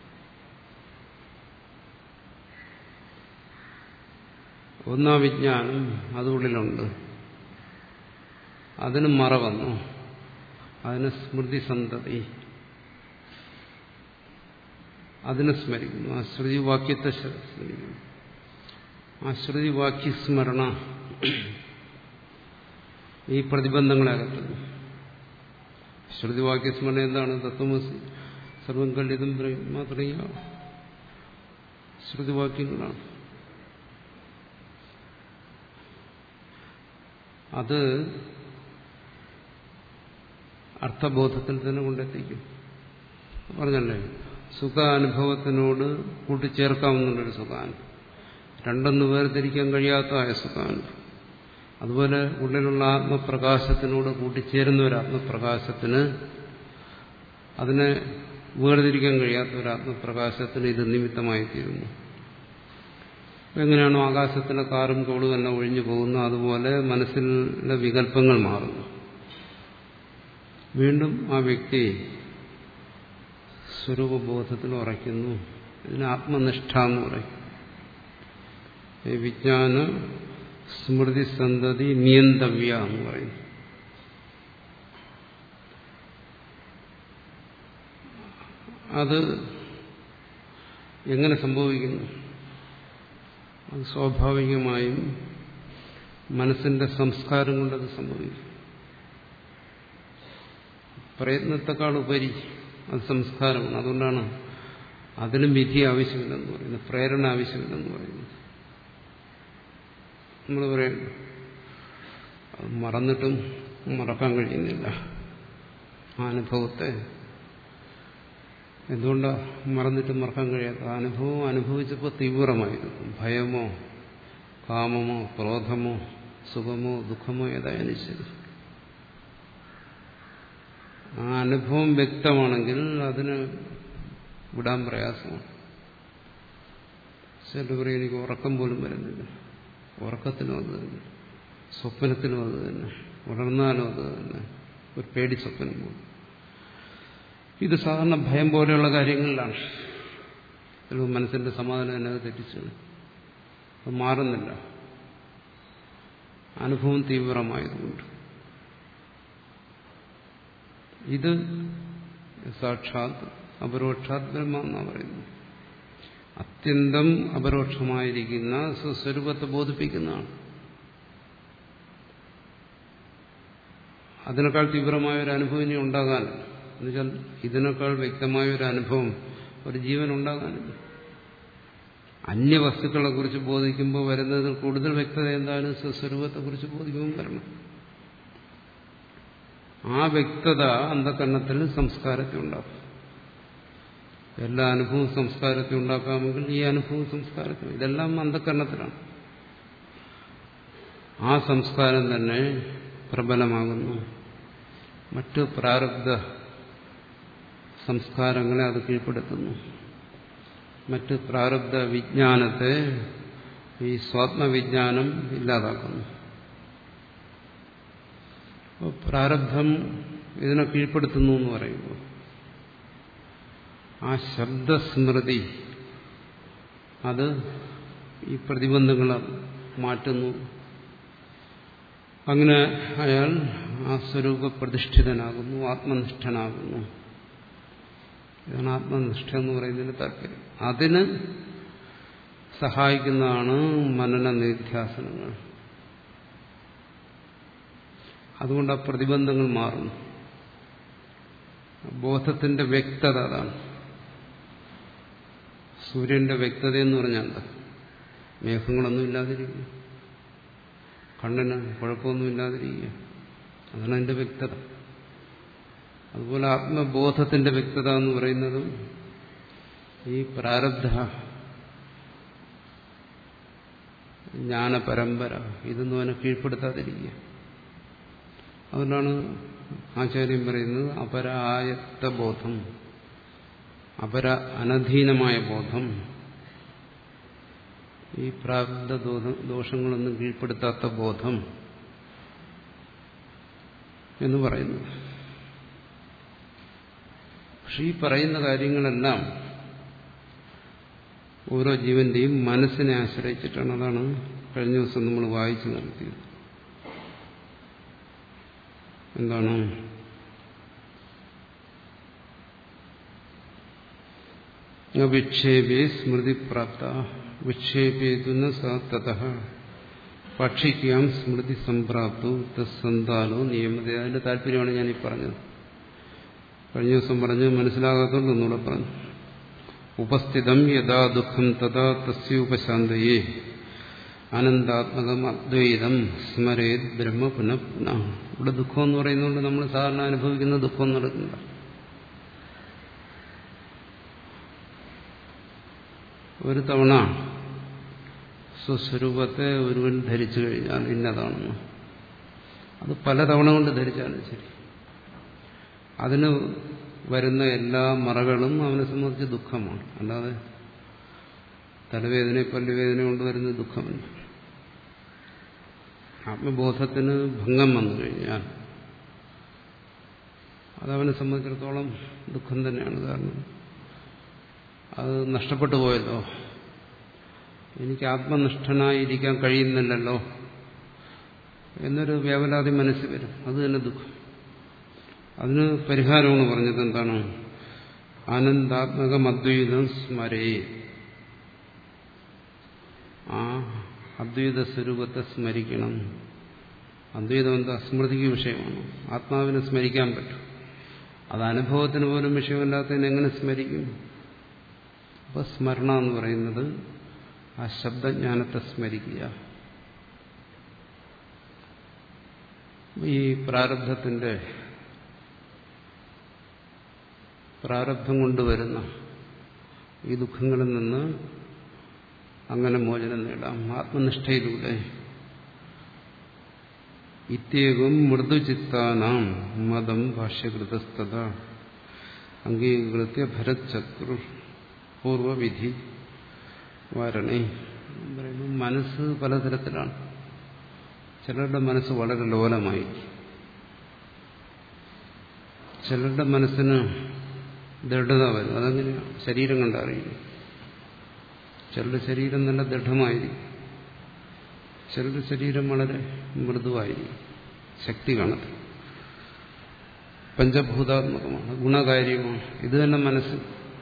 ഒന്നാ വിജ്ഞാനം അതുള്ളിലുണ്ട്, അതിന് മറ വന്നു, അതിന് സ്മൃതി സന്തതി, അതിനെ സ്മരിക്കുന്നു. ആ ശ്രുതിവാക്യത്തെ സ്മരിക്കുന്നു. ആ ശ്രുതിവാക്യസ്മരണ ഈ പ്രതിബന്ധങ്ങളെ അകറ്റുന്നു. ശ്രുതിവാക്യസ്മരണ എന്താണ്? തത്വമസി സർവം കല്ലിതും മാത്രമേ ശ്രുതിവാക്യങ്ങളാണ്. അത് അർത്ഥബോധത്തിൽ തന്നെ കൊണ്ടെത്തിക്കും. പറഞ്ഞല്ലേ, സുഖാനുഭവത്തിനോട് കൂട്ടിച്ചേർക്കാവുന്നൊരു സുഖാനുഭവം, രണ്ടൊന്ന് വേർതിരിക്കാൻ കഴിയാത്തതായ സുഖാനുഭവം. അതുപോലെ ഉള്ളിലുള്ള ആത്മപ്രകാശത്തിനോട് കൂട്ടിച്ചേരുന്ന ഒരു ആത്മപ്രകാശത്തിന്, അതിനെ വേർതിരിക്കാൻ കഴിയാത്ത ഒരു ആത്മപ്രകാശത്തിന് ഇത് നിമിത്തമായി തീരുന്നു. എങ്ങനെയാണോ ആകാശത്തിലെ കാറും കോളും എല്ലാം ഒഴിഞ്ഞു പോകുന്നു, അതുപോലെ മനസ്സിലെ വികല്പങ്ങൾ മാറുന്നു. വീണ്ടും ആ വ്യക്തി സ്വരൂപബോധത്തിൽ ഉറയ്ക്കുന്നു. ഇതിന് ആത്മനിഷ്ഠ എന്ന് പറയും. ഈ വിജ്ഞാന സ്മൃതി സന്തതി നിയന്തവ്യ എന്ന് പറയും. അത് എങ്ങനെ സംഭവിക്കുന്നു? അത് സ്വാഭാവികമായും മനസ്സിന്റെ സംസ്കാരം കൊണ്ടത് സംഭവിക്കും. പ്രയത്നത്തെക്കാൾ ഉപരി അത് സംസ്കാരമാണ്. അതുകൊണ്ടാണ് അതിനും വിധി ആവശ്യമില്ലെന്ന് പറയുന്നത്, പ്രേരണ ആവശ്യമില്ലെന്ന് പറയുന്നത്. നമ്മൾ പറയും അത് മറന്നിട്ടും മറക്കാൻ കഴിയുന്നില്ല ആ അനുഭവത്തെ. എന്തുകൊണ്ടാണ് മറന്നിട്ടും മറക്കാൻ കഴിയാത്ത? അനുഭവം അനുഭവിച്ചപ്പോൾ തീവ്രമായിരുന്നു. ഭയമോ കാമമോ ക്രോധമോ സുഖമോ ദുഃഖമോ ഏതായാലും ശരി, ആ അനുഭവം വ്യക്തമാണെങ്കിൽ അതിന് വിടാൻ പ്രയാസമാണ്. ചില പറയും എനിക്ക് ഉറക്കം പോലും വരുന്നില്ല. ഉറക്കത്തിനും അത് തന്നെ, സ്വപ്നത്തിനും അത് തന്നെ, ഉണർന്നാലും അത് തന്നെ, ഒരു പേടി സ്വപ്നം പോലും. ഇത് സാധാരണ ഭയം പോലെയുള്ള കാര്യങ്ങളിലാണ്. ചിലപ്പോൾ മനസ്സിന്റെ സമാധാനം തന്നെ അത് തെറ്റിച്ചാണ്. അത് മാറുന്നില്ല, അനുഭവം തീവ്രമായതുകൊണ്ട്. ഇത് സാക്ഷാത് അപരോക്ഷാത് ബ്രഹ്മ എന്നാണ് പറയുന്നത്. അത്യന്തം അപരോക്ഷമായിരിക്കുന്ന സ്വസ്വരൂപത്തെ ബോധിപ്പിക്കുന്നതാണ്. അതിനേക്കാൾ തീവ്രമായ ഒരു അനുഭവം ഇനി ഉണ്ടാകാനില്ല. എന്നുവെച്ചാൽ ഇതിനേക്കാൾ വ്യക്തമായ ഒരു അനുഭവം ഒരു ജീവൻ ഉണ്ടാകാനില്ല. അന്യവസ്തുക്കളെ കുറിച്ച് ബോധിക്കുമ്പോൾ വരുന്നതിൽ കൂടുതൽ വ്യക്തത എന്താണ്? സ്വസ്വരൂപത്തെ കുറിച്ച് ബോധിക്കുമ്പോൾ വരണം. ആ വ്യക്തത അന്ധകരണത്തിൽ സംസ്കാരത്തെ ഉണ്ടാക്കും. എല്ലാ അനുഭവവും സംസ്കാരത്തെ ഉണ്ടാക്കാമെങ്കിൽ ഈ അനുഭവം സംസ്കാരത്തെ, ഇതെല്ലാം അന്ധകരണത്തിലാണ്. ആ സംസ്കാരം തന്നെ പ്രബലമാകുന്നു. മറ്റ് പ്രാരബ്ധ സംസ്കാരങ്ങളെ അത് കീഴ്പ്പെടുത്തുന്നു. മറ്റ് പ്രാരബ്ധ വിജ്ഞാനത്തെ ഈ സ്വാത്മവിജ്ഞാനം ഇല്ലാതാക്കുന്നു. പ്രാരബ്ധം ഇതിനെ കീഴ്പ്പെടുത്തുന്നു എന്ന് പറയുമ്പോൾ ആ ശബ്ദസ്മൃതി അത് ഈ പ്രതിബന്ധങ്ങളെ മാറ്റുന്നു. അങ്ങനെ അയാൾ ആ സ്വരൂപ പ്രതിഷ്ഠിതനാകുന്നു, ആത്മനിഷ്ഠനാകുന്നു. ഇതാണ് ആത്മനിഷ്ഠ എന്ന് പറയുന്നതിന് താല്പര്യം. അതിന് സഹായിക്കുന്നതാണ് മനന നിധ്യാസനങ്ങൾ. അതുകൊണ്ട് ആ പ്രതിബന്ധങ്ങൾ മാറുന്നു. ബോധത്തിന്റെ വ്യക്തത അതാണ്. സൂര്യന്റെ വ്യക്തത എന്ന് പറഞ്ഞാൽ എന്താ? മേഘങ്ങളൊന്നും ഇല്ലാതിരിക്കുക, കണ്ണിന് കുഴപ്പമൊന്നുമില്ലാതിരിക്കുക, അതാണ് അതിന്റെ വ്യക്തത. അതുപോലെ ആത്മബോധത്തിന്റെ വ്യക്തത എന്ന് പറയുന്നതും ഈ പ്രാരബ്ധ ജ്ഞാനപരമ്പര ഇതൊന്നും അവനെ കീഴ്പ്പെടുത്താതിരിക്കുക. അതുകൊണ്ടാണ് ആചാര്യം പറയുന്നത് അപരായത്ത ബോധം, അപര അനധീനമായ ബോധം, ഈ പ്രാരബ്ധ ദോഷങ്ങളൊന്നും കീഴ്പ്പെടുത്താത്ത ബോധം എന്ന് പറയുന്നു. പക്ഷെ ഈ പറയുന്ന കാര്യങ്ങളെല്ലാം ഓരോ ജീവന്റെയും മനസ്സിനെ ആശ്രയിച്ചിട്ടാണ്. അതാണ് കഴിഞ്ഞ ദിവസം നമ്മൾ വായിച്ചു നിർത്തിയത്. എന്താണ്? വിക്ഷേപേ സ്മൃതിപ്രാപ്ത വിക്ഷേപേതുന്ന സതഃ ഭക്ഷിക്കാം സ്മൃതി സംപ്രാപ്തു തസ്സന്താനോ നിയമത. അതിന്റെ താല്പര്യമാണ് ഞാനീ പറഞ്ഞത്. കഴിഞ്ഞ ദിവസം പറഞ്ഞ് മനസ്സിലാകാത്തതുകൊണ്ട് ഒന്നുകൂടെ പറഞ്ഞു. ഉപസ്ഥിതം യഥാ ദുഃഖം തഥാ തസ്യോപശാന്തയേ ആനന്ദാത്മകം അദ്വൈതം സ്മരേത് ബ്രഹ്മ പുനഃ പുനഃ. ഇവിടെ ദുഃഖം എന്ന് പറയുന്നതുകൊണ്ട് നമ്മൾ സാധാരണ അനുഭവിക്കുന്ന ദുഃഖം നടക്കുന്നില്ല. ഒരു തവണ സ്വസ്വരൂപത്തെ ഒരുവൻ ധരിച്ചു കഴിഞ്ഞാൽ ഇന്നതാണെന്ന്, അത് പലതവണ കൊണ്ട് ധരിച്ചാലും ശരി, അതിന് വരുന്ന എല്ലാ മറകളും അവനെ സംബന്ധിച്ച് ദുഃഖമാണ്. അല്ലാതെ തലവേദന പല്ലുവേദന കൊണ്ടുവരുന്ന ദുഃഖമല്ല. ആത്മബോധത്തിന് ഭംഗം വന്നു കഴിഞ്ഞാൽ അതവനെ സംബന്ധിച്ചിടത്തോളം ദുഃഖം തന്നെയാണ്. കാരണം അത് നഷ്ടപ്പെട്ടു പോയല്ലോ, എനിക്ക് ആത്മനിഷ്ഠനായിരിക്കാൻ കഴിയുന്നില്ലല്ലോ എന്നൊരു വേവലാതി മനസ്സിൽ വരും. അത് തന്നെ ദുഃഖം. അതിന് പരിഹാരമാണ് പറഞ്ഞത്. എന്താണ്? ആനന്ദാത്മകം അദ്വൈതം സ്മരേ. ആ അദ്വൈത സ്വരൂപത്തെ സ്മരിക്കണം. അദ്വൈതം എന്താ? സ്മൃതിക്ക് വിഷയമാണ്. ആത്മാവിനെ സ്മരിക്കാൻ പറ്റും. അത് അനുഭവത്തിന് പോലും വിഷയമല്ലാത്തതിന് എങ്ങനെ സ്മരിക്കും? അപ്പൊ സ്മരണ എന്ന് പറയുന്നത് ആ ശബ്ദജ്ഞാനത്തെ സ്മരിക്കുക. ഈ പ്രാരബ്ധത്തിന്റെ പ്രാരബ്ധം കൊണ്ടുവരുന്ന ഈ ദുഃഖങ്ങളിൽ നിന്ന് അങ്ങനെ മോചനം നേടാം ആത്മനിഷ്ഠയിലൂടെ. ഇത്യേകം മൃദുചിത്താനാം മതം ഭാഷ്യകൃതസ്തത അംഗീകൃത്യ ഭരത് പൂർവവിധി വാരണേ. പറയുമ്പോൾ മനസ്സ് പലതരത്തിലാണ്. ചിലരുടെ മനസ്സ് വളരെ ലോലമായി, ചിലരുടെ മനസ്സിന് ദൃഢത വരും. അതെങ്ങനെയാണ്? ശരീരം കണ്ടറിയും. ചിലരുടെ ശരീരം നല്ല ദൃഢമായിരിക്കും, ചിലരുടെ ശരീരം വളരെ മൃദുവായിരിക്കും, ശക്തി കാണത്തില്ല, പഞ്ചഭൂതാത്മകമാണ്, ഗുണകാര്യമാണ്. ഇത് തന്നെ മനസ്സ്.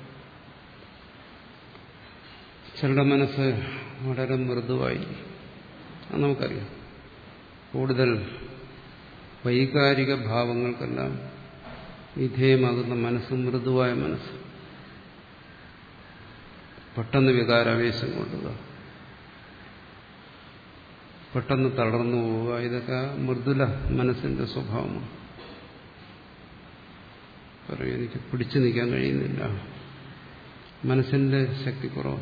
ചിലരുടെ മനസ്സ് വളരെ മൃദുവായിരിക്കും. അത് നമുക്കറിയാം. കൂടുതൽ വൈകാരിക ഭാവങ്ങൾക്കെല്ലാം വിധേയമാകുന്ന മനസ്സ് മൃദുവായ മനസ്സ്. പെട്ടെന്ന് വികാരാവേശം കൊള്ളുക, പെട്ടെന്ന് തളർന്നു പോവുക, ഇതൊക്കെ മൃദുല മനസ്സിന്റെ സ്വഭാവമാണ്. പറയും എനിക്ക് പിടിച്ചു നിൽക്കാൻ കഴിയുന്നില്ല, മനസ്സിന്റെ ശക്തി കുറവ്.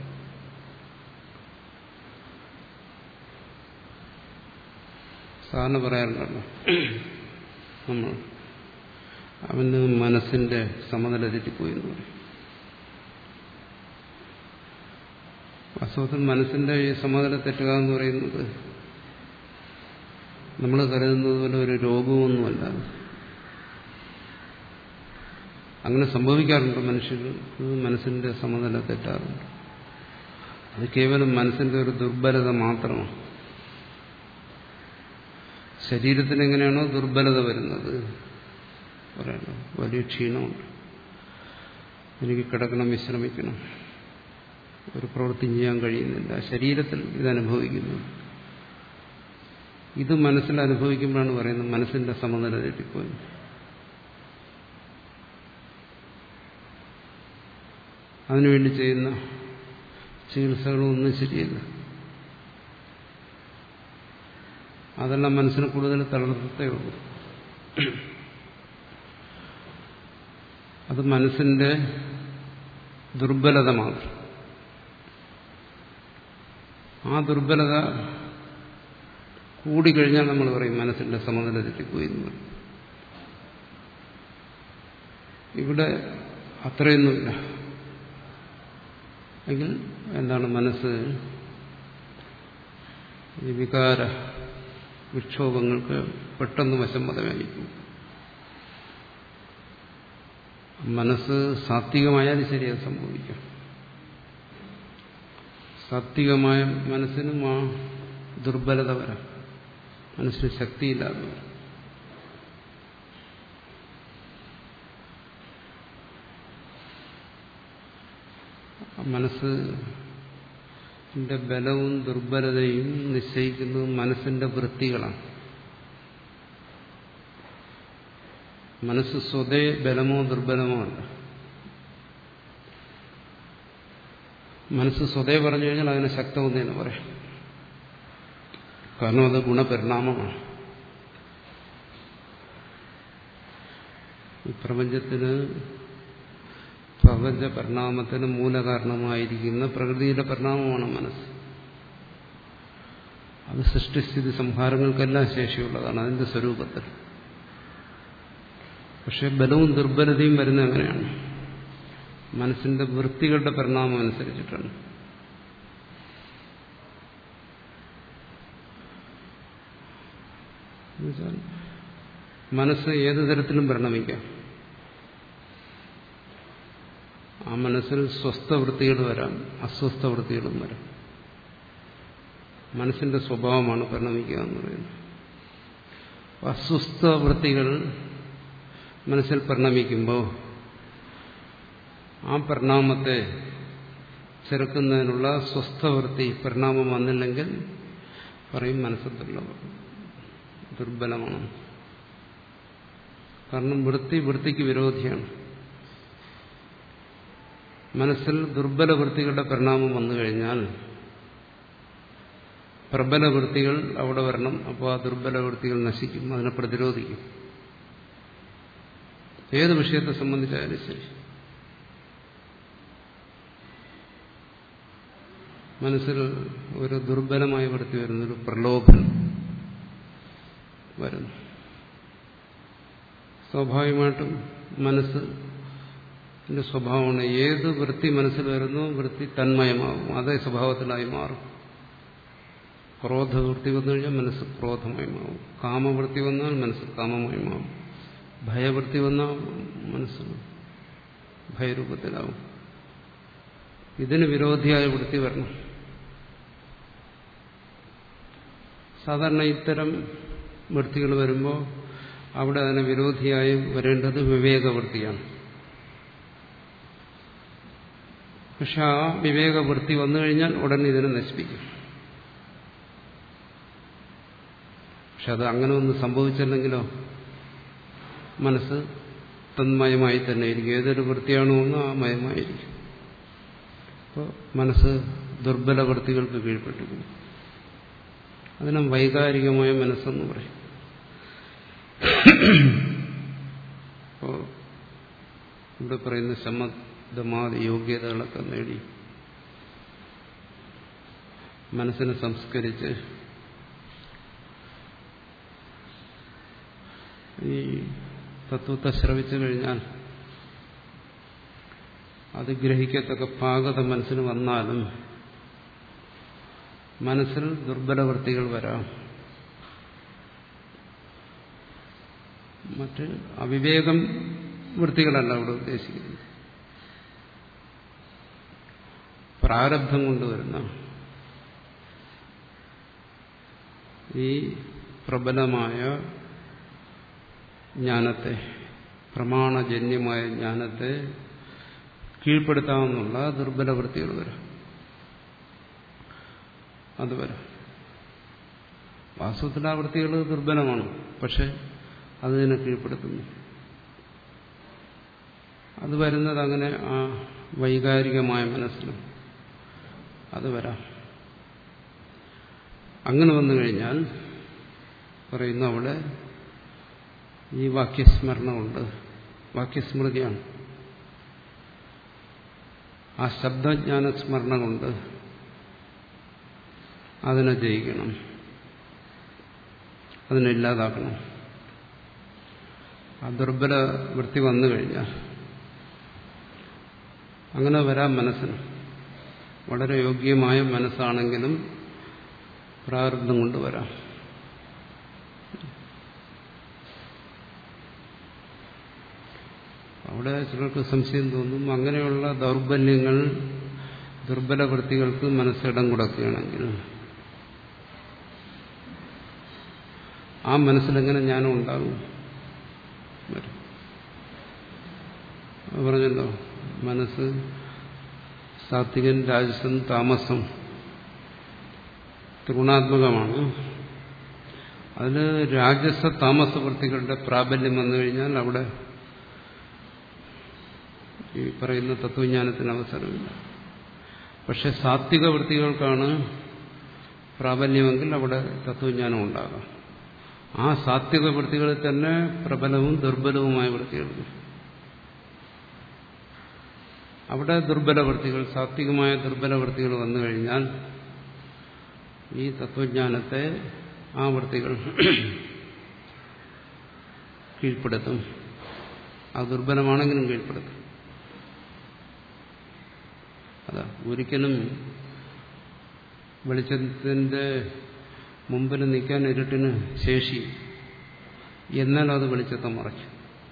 സാധാരണ പറയാറുണ്ടല്ലോ നമ്മൾ, അവന് മനസ്സിന്റെ സമനില തെറ്റിപ്പോയി എന്ന് പറയും. വാസ്തവത്തിൽ മനസ്സിന്റെ ഈ സമനില തെറ്റുക എന്ന് പറയുന്നത് നമ്മൾ കരുതുന്നത് പോലെ ഒരു രോഗമൊന്നുമല്ല. അങ്ങനെ സംഭവിക്കാറുണ്ട്. മനുഷ്യർക്ക് മനസ്സിന്റെ സമനില തെറ്റാറുണ്ട്. അത് കേവലം മനസ്സിന്റെ ഒരു ദുർബലത മാത്രമാണ്. ശരീരത്തിന് എങ്ങനെയാണോ ദുർബലത വരുന്നത്, പറയണം വലിയ ക്ഷീണമുണ്ട്, എനിക്ക് കിടക്കണം, വിശ്രമിക്കണം, ഒരു പ്രവൃത്തി ചെയ്യാൻ കഴിയുന്നില്ല, ശരീരത്തിൽ ഇതനുഭവിക്കുന്നു. ഇത് മനസ്സിൽ അനുഭവിക്കുമ്പോഴാണ് പറയുന്നത് മനസ്സിന്റെ സമനില തെറ്റിപ്പോയി. അതിനുവേണ്ടി ചെയ്യുന്ന ചികിത്സകളൊന്നും ശരിയല്ല. അതെല്ലാം മനസ്സിന് കൂടുതൽ തളർത്തേ ഉള്ളൂ. അത് മനസ്സിന്റെ ദുർബലത മാത്രം. ആ ദുർബലത കൂടിക്കഴിഞ്ഞാൽ നമ്മൾ പറയും മനസ്സിന്റെ സമനില തെറ്റിപ്പോയി എന്ന് പറയും. ഇവിടെ അത്രയൊന്നുമില്ല. എങ്കിൽ എന്താണ്, മനസ്സ് ഈ വികാര വിക്ഷോഭങ്ങൾക്ക് പെട്ടെന്ന് വശംവദമായിരിക്കും. മനസ്സ് സാത്വികമായാലും ശരിയത് സംഭവിക്കും. സാത്വികമായ മനസ്സിനും ആ ദുർബലത വരാം, മനസ്സിന് ശക്തിയില്ലാതെ വരാം. മനസ്സിന്റെ ബലവും ദുർബലതയും നിശ്ചയിക്കുന്നത് മനസ്സിന്റെ വൃത്തികളാണ്. മനസ്സ് സ്വതേ ബലമോ ദുർബലമോ അല്ല. മനസ്സ് സ്വതേ പറഞ്ഞു കഴിഞ്ഞാൽ അതിനെ ശക്തമെന്ന് പറയാം. കാരണം അത് ഗുണപരിണാമമാണ്. ഈ പ്രപഞ്ചത്തിന് പ്രപഞ്ച പരിണാമത്തിന് മൂലകാരണമായിരിക്കുന്ന പ്രകൃതിയുടെ പരിണാമമാണ് മനസ്സ്. അത് സൃഷ്ടിസ്ഥിതി സംഹാരങ്ങൾക്കെല്ലാം ശേഷിയുള്ളതാണ് അതിന്റെ സ്വരൂപത്തിൽ. പക്ഷെ ബലവും ദുർബലതയും വരുന്നത് എങ്ങനെയാണ്? മനസ്സിന്റെ വൃത്തികളുടെ പരിണാമം അനുസരിച്ചിട്ടാണ്. മനസ്സ് ഏതു തരത്തിലും പരിണമിക്കാം. ആ മനസ്സിൽ സ്വസ്ഥവൃത്തികൾ വരാം, അസ്വസ്ഥവൃത്തികളും വരാം. മനസ്സിന്റെ സ്വഭാവമാണ് പരിണമിക്കുക എന്ന് പറയുന്നത്. അസ്വസ്ഥവൃത്തികൾ മനസ്സിൽ പരിണമിക്കുമ്പോൾ ആ പരിണാമത്തെ ചെറുക്കുന്നതിനുള്ള സ്വസ്ഥവൃത്തി പരിണാമം വന്നില്ലെങ്കിൽ പറയും മനസ്സ് ദുർബലമാണ്. കാരണം വൃത്തി വൃത്തിക്ക് വിരോധിയാണ്. മനസ്സിൽ ദുർബല വൃത്തികളുടെ പരിണാമം വന്നു കഴിഞ്ഞാൽ പ്രബല വൃത്തികൾ അവിടെ വരണം. അപ്പോൾ ആ ദുർബല വൃത്തികൾ നശിക്കും, അതിനെ പ്രതിരോധിക്കും. ഏത് വിഷയത്തെ സംബന്ധിച്ചായാലും ശരി, മനസ്സിൽ ഒരു ദുർബലമായ വൃത്തി വരുന്നു, ഒരു പ്രലോഭനം വരുന്നു. സ്വാഭാവികമായിട്ടും മനസ്സിന്റെ സ്വഭാവമാണ് ഏത് വൃത്തി മനസ്സിൽ വരുന്നു വൃത്തി തന്മയമാകും, അതേ സ്വഭാവത്തിലായി മാറും. ക്രോധവൃത്തി വന്നു കഴിഞ്ഞാൽ മനസ്സ് ക്രോധമായി മാറും, കാമവൃത്തി വന്നാൽ മനസ്സ് കാമമായി മാറും, ഭയവൃത്തി വന്നാൽ മനസ്സ് ഭയരൂപത്തിലാവും. ഇതിന് വിരോധിയായ വൃത്തി വരണം. സാധാരണ ഇത്തരം വൃത്തികൾ വരുമ്പോൾ അവിടെ അതിന് വിരോധിയായി വരേണ്ടത് വിവേകവൃത്തിയാണ്. പക്ഷെ ആ വിവേകവൃത്തി വന്നു കഴിഞ്ഞാൽ ഉടനെ ഇതിനെ നശിപ്പിക്കും. പക്ഷെ അത് അങ്ങനെ ഒന്നും സംഭവിച്ചില്ലെങ്കിലോ മനസ്സ് തന്മയമായി തന്നെ ഇരിക്കും. ഏതൊരു വൃത്തിയാണോ എന്ന് ആ മയമായിരിക്കും. അപ്പോൾ മനസ്സ് ദുർബല വൃത്തികൾക്ക് കീഴ്പ്പെട്ടിരിക്കും. അതിനെ വൈകാരികമായ മനസ്സെന്ന് പറയും. അപ്പോൾ ഇവിടെ പറയുന്ന ശമദമാദി യോഗ്യതകളൊക്കെ നേടി മനസ്സിനെ സംസ്കരിച്ച് ഈ തത്വത്തെ ശ്രവിച്ചു കഴിഞ്ഞാൽ അത് ഗ്രഹിക്കത്തക്ക പാകത മനസ്സിന് വന്നാലും മനസ്സിൽ ദുർബലവൃത്തികൾ വരാം. മറ്റ് അവിവേകം വൃത്തികളല്ല ഇവിടെ ഉദ്ദേശിക്കുന്നത്. പ്രാരബ്ധം കൊണ്ടുവരുന്ന ഈ പ്രബലമായ ജ്ഞാനത്തെ, പ്രമാണജന്യമായ ജ്ഞാനത്തെ കീഴ്പ്പെടുത്താമെന്നുള്ള ദുർബല വൃത്തികൾ വരാം. അത് വരാം. വാസ്തവത്തിൽ ആ വൃത്തികൾ ദുർബലമാണ്, പക്ഷെ അതിനെ കീഴ്പ്പെടുത്തുന്നു. അത് വരുന്നത് അങ്ങനെ ആ വൈകാരികമായ മനസ്സിലും അത് വരാം. അങ്ങനെ വന്നു കഴിഞ്ഞാൽ പറയുന്നു അവിടെ ഈ വാക്യസ്മരണമുണ്ട്, വാക്യസ്മൃതിയാണ്. ആ ശബ്ദജ്ഞാന സ്മരണ കൊണ്ട് അതിനെ ജയിക്കണം, അതിനെ ഇല്ലാതാക്കണം. ആ ദുർബല വൃത്തി വന്നു കഴിഞ്ഞാൽ അങ്ങനെ വരാൻ മനസ്സിന് വളരെ യോഗ്യമായ മനസ്സാണെങ്കിലും പ്രാരബ്ധം കൊണ്ട് വരാം. അവിടെ ചിലർക്ക് സംശയം തോന്നും, അങ്ങനെയുള്ള ദൗർബല്യങ്ങൾ ദുർബല വൃത്തികൾക്ക് മനസ്സിടം കൊടുക്കുകയാണെങ്കിൽ ആ മനസ്സിലെങ്ങനെ ജ്ഞാനം ഉണ്ടാകും? പറഞ്ഞല്ലോ, മനസ്സ് സാത്വികൻ, രാജസം, താമസം ത്രിഗുണാത്മകമാണ്. അതിൽ രാജസ താമസ വൃത്തികളുടെ പ്രാബല്യം വന്നു കഴിഞ്ഞാൽ അവിടെ ഈ പറയുന്ന തത്വജ്ഞാനത്തിന് അവസരമില്ല. പക്ഷെ സാത്വിക വൃത്തികൾക്കാണ് പ്രാബല്യമെങ്കിൽ അവിടെ തത്വജ്ഞാനം ഉണ്ടാകാം. ആ സാത്വിക വൃത്തികളിൽ തന്നെ പ്രബലവും ദുർബലവുമായ വൃത്തികളുണ്ട്. അവിടെ ദുർബല വൃത്തികൾ, സാത്വികമായ ദുർബല വൃത്തികൾ വന്നു കഴിഞ്ഞാൽ ഈ തത്വജ്ഞാനത്തെ ആ വൃത്തികൾ കീഴ്പ്പെടുത്തും. ആ ദുർബലമാണെങ്കിലും കീഴ്പ്പെടുത്തും. അതാ, ഒരിക്കലും വെളിച്ചത്തിന്റെ മുമ്പിൽ നിൽക്കാൻ ഇരുട്ടിന് ശേഷി, എന്നാൽ അത് വെളിച്ചത്തെ മറയ്ക്കും.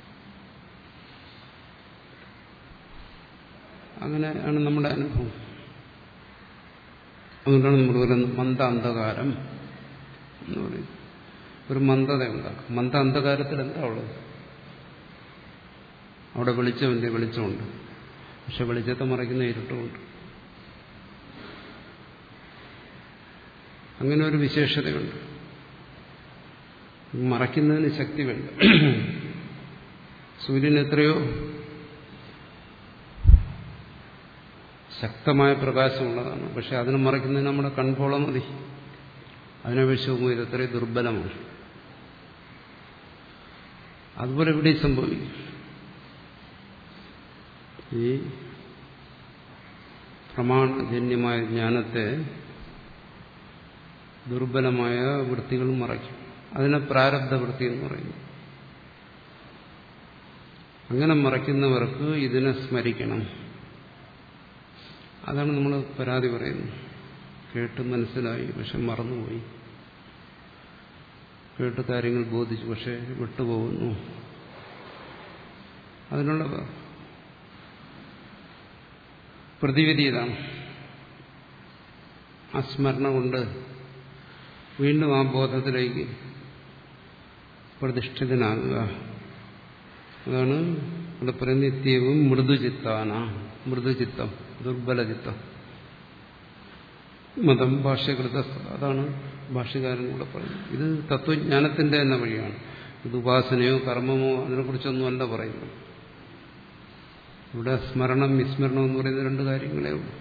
അങ്ങനെയാണ് നമ്മുടെ അനുഭവം. അതുകൊണ്ടാണ് നമ്മൾ പറയുന്നത് മന്ദ അന്ധകാരം എന്ന് പറയും. ഒരു മന്ദത ഉണ്ടാക്കും. മന്ദ അന്ധകാരത്തിൽ എന്താ ഉള്ളത്? അവിടെ വെളിച്ചമില്ലേ? വെളിച്ചമുണ്ട്, പക്ഷെ വെളിച്ചത്തെ മറയ്ക്കുന്ന ഇരുട്ടുമുണ്ട്. അങ്ങനെ ഒരു വിശേഷതയുണ്ട്. മറയ്ക്കുന്നതിന് ശക്തി വേണ്ട. സൂര്യൻ എത്രയോ ശക്തമായ പ്രകാശമുള്ളതാണ്, പക്ഷെ അതിനെ മറയ്ക്കുന്നതിന് നമ്മുടെ കൺപോള മതി. അതിനപേക്ഷിച്ച് ഇത് എത്രയും ദുർബലമാണ്. അതുപോലെ ഇവിടെ സംഭവിക്കും. ഈ പ്രമാണജന്യമായ ജ്ഞാനത്തെ ദുർബലമായ വൃത്തികൾ മറയ്ക്കും. അതിനെ പ്രാരബ്ധ വൃത്തി എന്ന് പറയുന്നു. അങ്ങനെ മറയ്ക്കുന്നവർക്ക് ഇതിനെ സ്മരിക്കണം. അതാണ് നമ്മൾ പരാതി പറയുന്നത്. കേട്ട് മനസ്സിലായി, പക്ഷെ മറന്നുപോയി. കേട്ട് കാര്യങ്ങൾ ബോധിച്ചു, പക്ഷെ വിട്ടുപോകുന്നു. അതിനുള്ള പ്രതിവിധി ഇതാണ്. ആ സ്മരണ കൊണ്ട് വീണ്ടും ആ ബോധത്തിലേക്ക് പ്രതിഷ്ഠിതനാകുക. അതാണ് ഇവിടെ പറയുന്ന നിത്യവും മൃദുചിത്താന. മൃദുചിത്തം, ദുർബലചിത്തം. മതം ഭാഷ്യകൃത. അതാണ് ഭാഷ്യകാരൻ കൂടെ പറയുന്നത്. ഇത് തത്വജ്ഞാനത്തിന്റെ തന്നെ വഴിയാണ്. ഇത് ഉപാസനയോ കർമ്മമോ അതിനെക്കുറിച്ചൊന്നുമല്ല പറയുന്നത്. ഇവിടെ സ്മരണം വിസ്മരണം എന്ന് പറയുന്ന രണ്ട് കാര്യങ്ങളേ ഉള്ളൂ.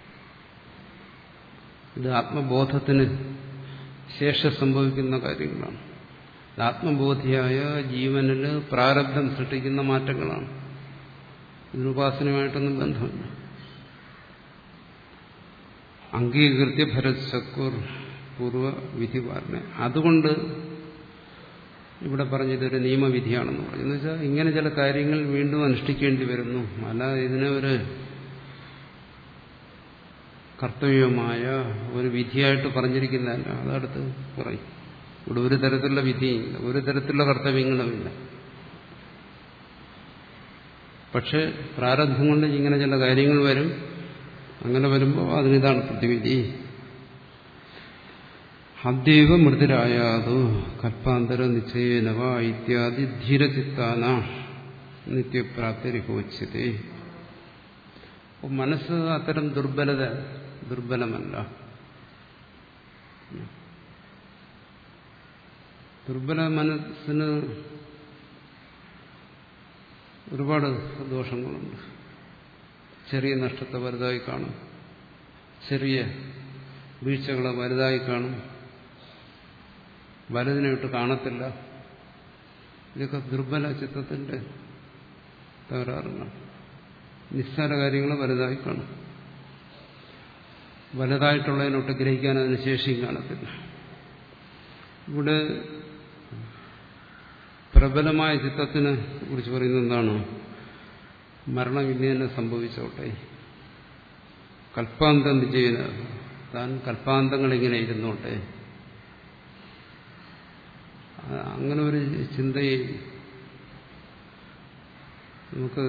ഇത് ആത്മബോധത്തിന് ശേഷം സംഭവിക്കുന്ന കാര്യങ്ങളാണ്. ആത്മബോധിയായ ജീവനിൽ പ്രാരബ്ധം സൃഷ്ടിക്കുന്ന മാറ്റങ്ങളാണ്. ഇതിന് ഉപാസനയുമായിട്ടൊന്നും ബന്ധമില്ല. അംഗീകൃത്യ ഭരത് ശക്കൂർ പൂർവ്വ വിധി പറഞ്ഞ. അതുകൊണ്ട് ഇവിടെ പറഞ്ഞതൊരു നിയമവിധിയാണെന്ന് പറഞ്ഞു. എന്ന് വെച്ചാൽ ഇങ്ങനെ ചില കാര്യങ്ങൾ വീണ്ടും അനുഷ്ഠിക്കേണ്ടി വരുന്നു. അല്ലാതെ ഇതിനെ ഒരു കർത്തവ്യമായ ഒരു വിധിയായിട്ട് പറഞ്ഞിരിക്കുന്നതല്ല. അതടുത്ത് പറയും. ഇവിടെ ഒരു തരത്തിലുള്ള വിധിയില്ല, ഒരു തരത്തിലുള്ള കർത്തവ്യങ്ങളുമില്ല. പക്ഷെ പ്രാരബ്ധം കൊണ്ട് ഇങ്ങനെ ചില കാര്യങ്ങൾ വരും. അങ്ങനെ വരുമ്പോൾ അതിനിതാണ് പ്രതിവിധി. അദ്വൈവ മൃദുരായാതു കൽപ്പാന്തര നിശ്ചയേനവ ഇത്യാദി ധീരചിത്താന നിത്യപ്രാപ്തിരിഹോച്യത്തെ. അപ്പോൾ മനസ്സ് അത്തരം ദുർബലത ദുർബലമല്ല. ദുർബല മനസ്സിന് ഒരുപാട് ദോഷങ്ങളുണ്ട്. ചെറിയ നഷ്ടത്തെ വലുതായി കാണും, ചെറിയ വീഴ്ചകളെ വലുതായി കാണും, വലുതിനെ വിട്ട് കാണത്തില്ല. ഇതൊക്കെ ദുർബല ചിത്തത്തിന്റെ തകരാറുകളാണ്. നിസ്സാര കാര്യങ്ങളെ വലുതായി കാണും, വലുതായിട്ടുള്ളതിനൊട്ട് ഗ്രഹിക്കാൻ അതിന് ശേഷിയും കാണത്തില്ല. ഇവിടെ പ്രബലമായ ചിത്തത്തിനെ കുറിച്ച് പറയുന്നത് എന്താണ്? മരണം ഇനി തന്നെ സംഭവിച്ചോട്ടെ, കൽപ്പാന്തം വിജയന, താൻ കൽപ്പാന്തങ്ങൾ ഇങ്ങനെ ഇരുന്നോട്ടെ, അങ്ങനെ ഒരു ചിന്തയെ നമുക്ക്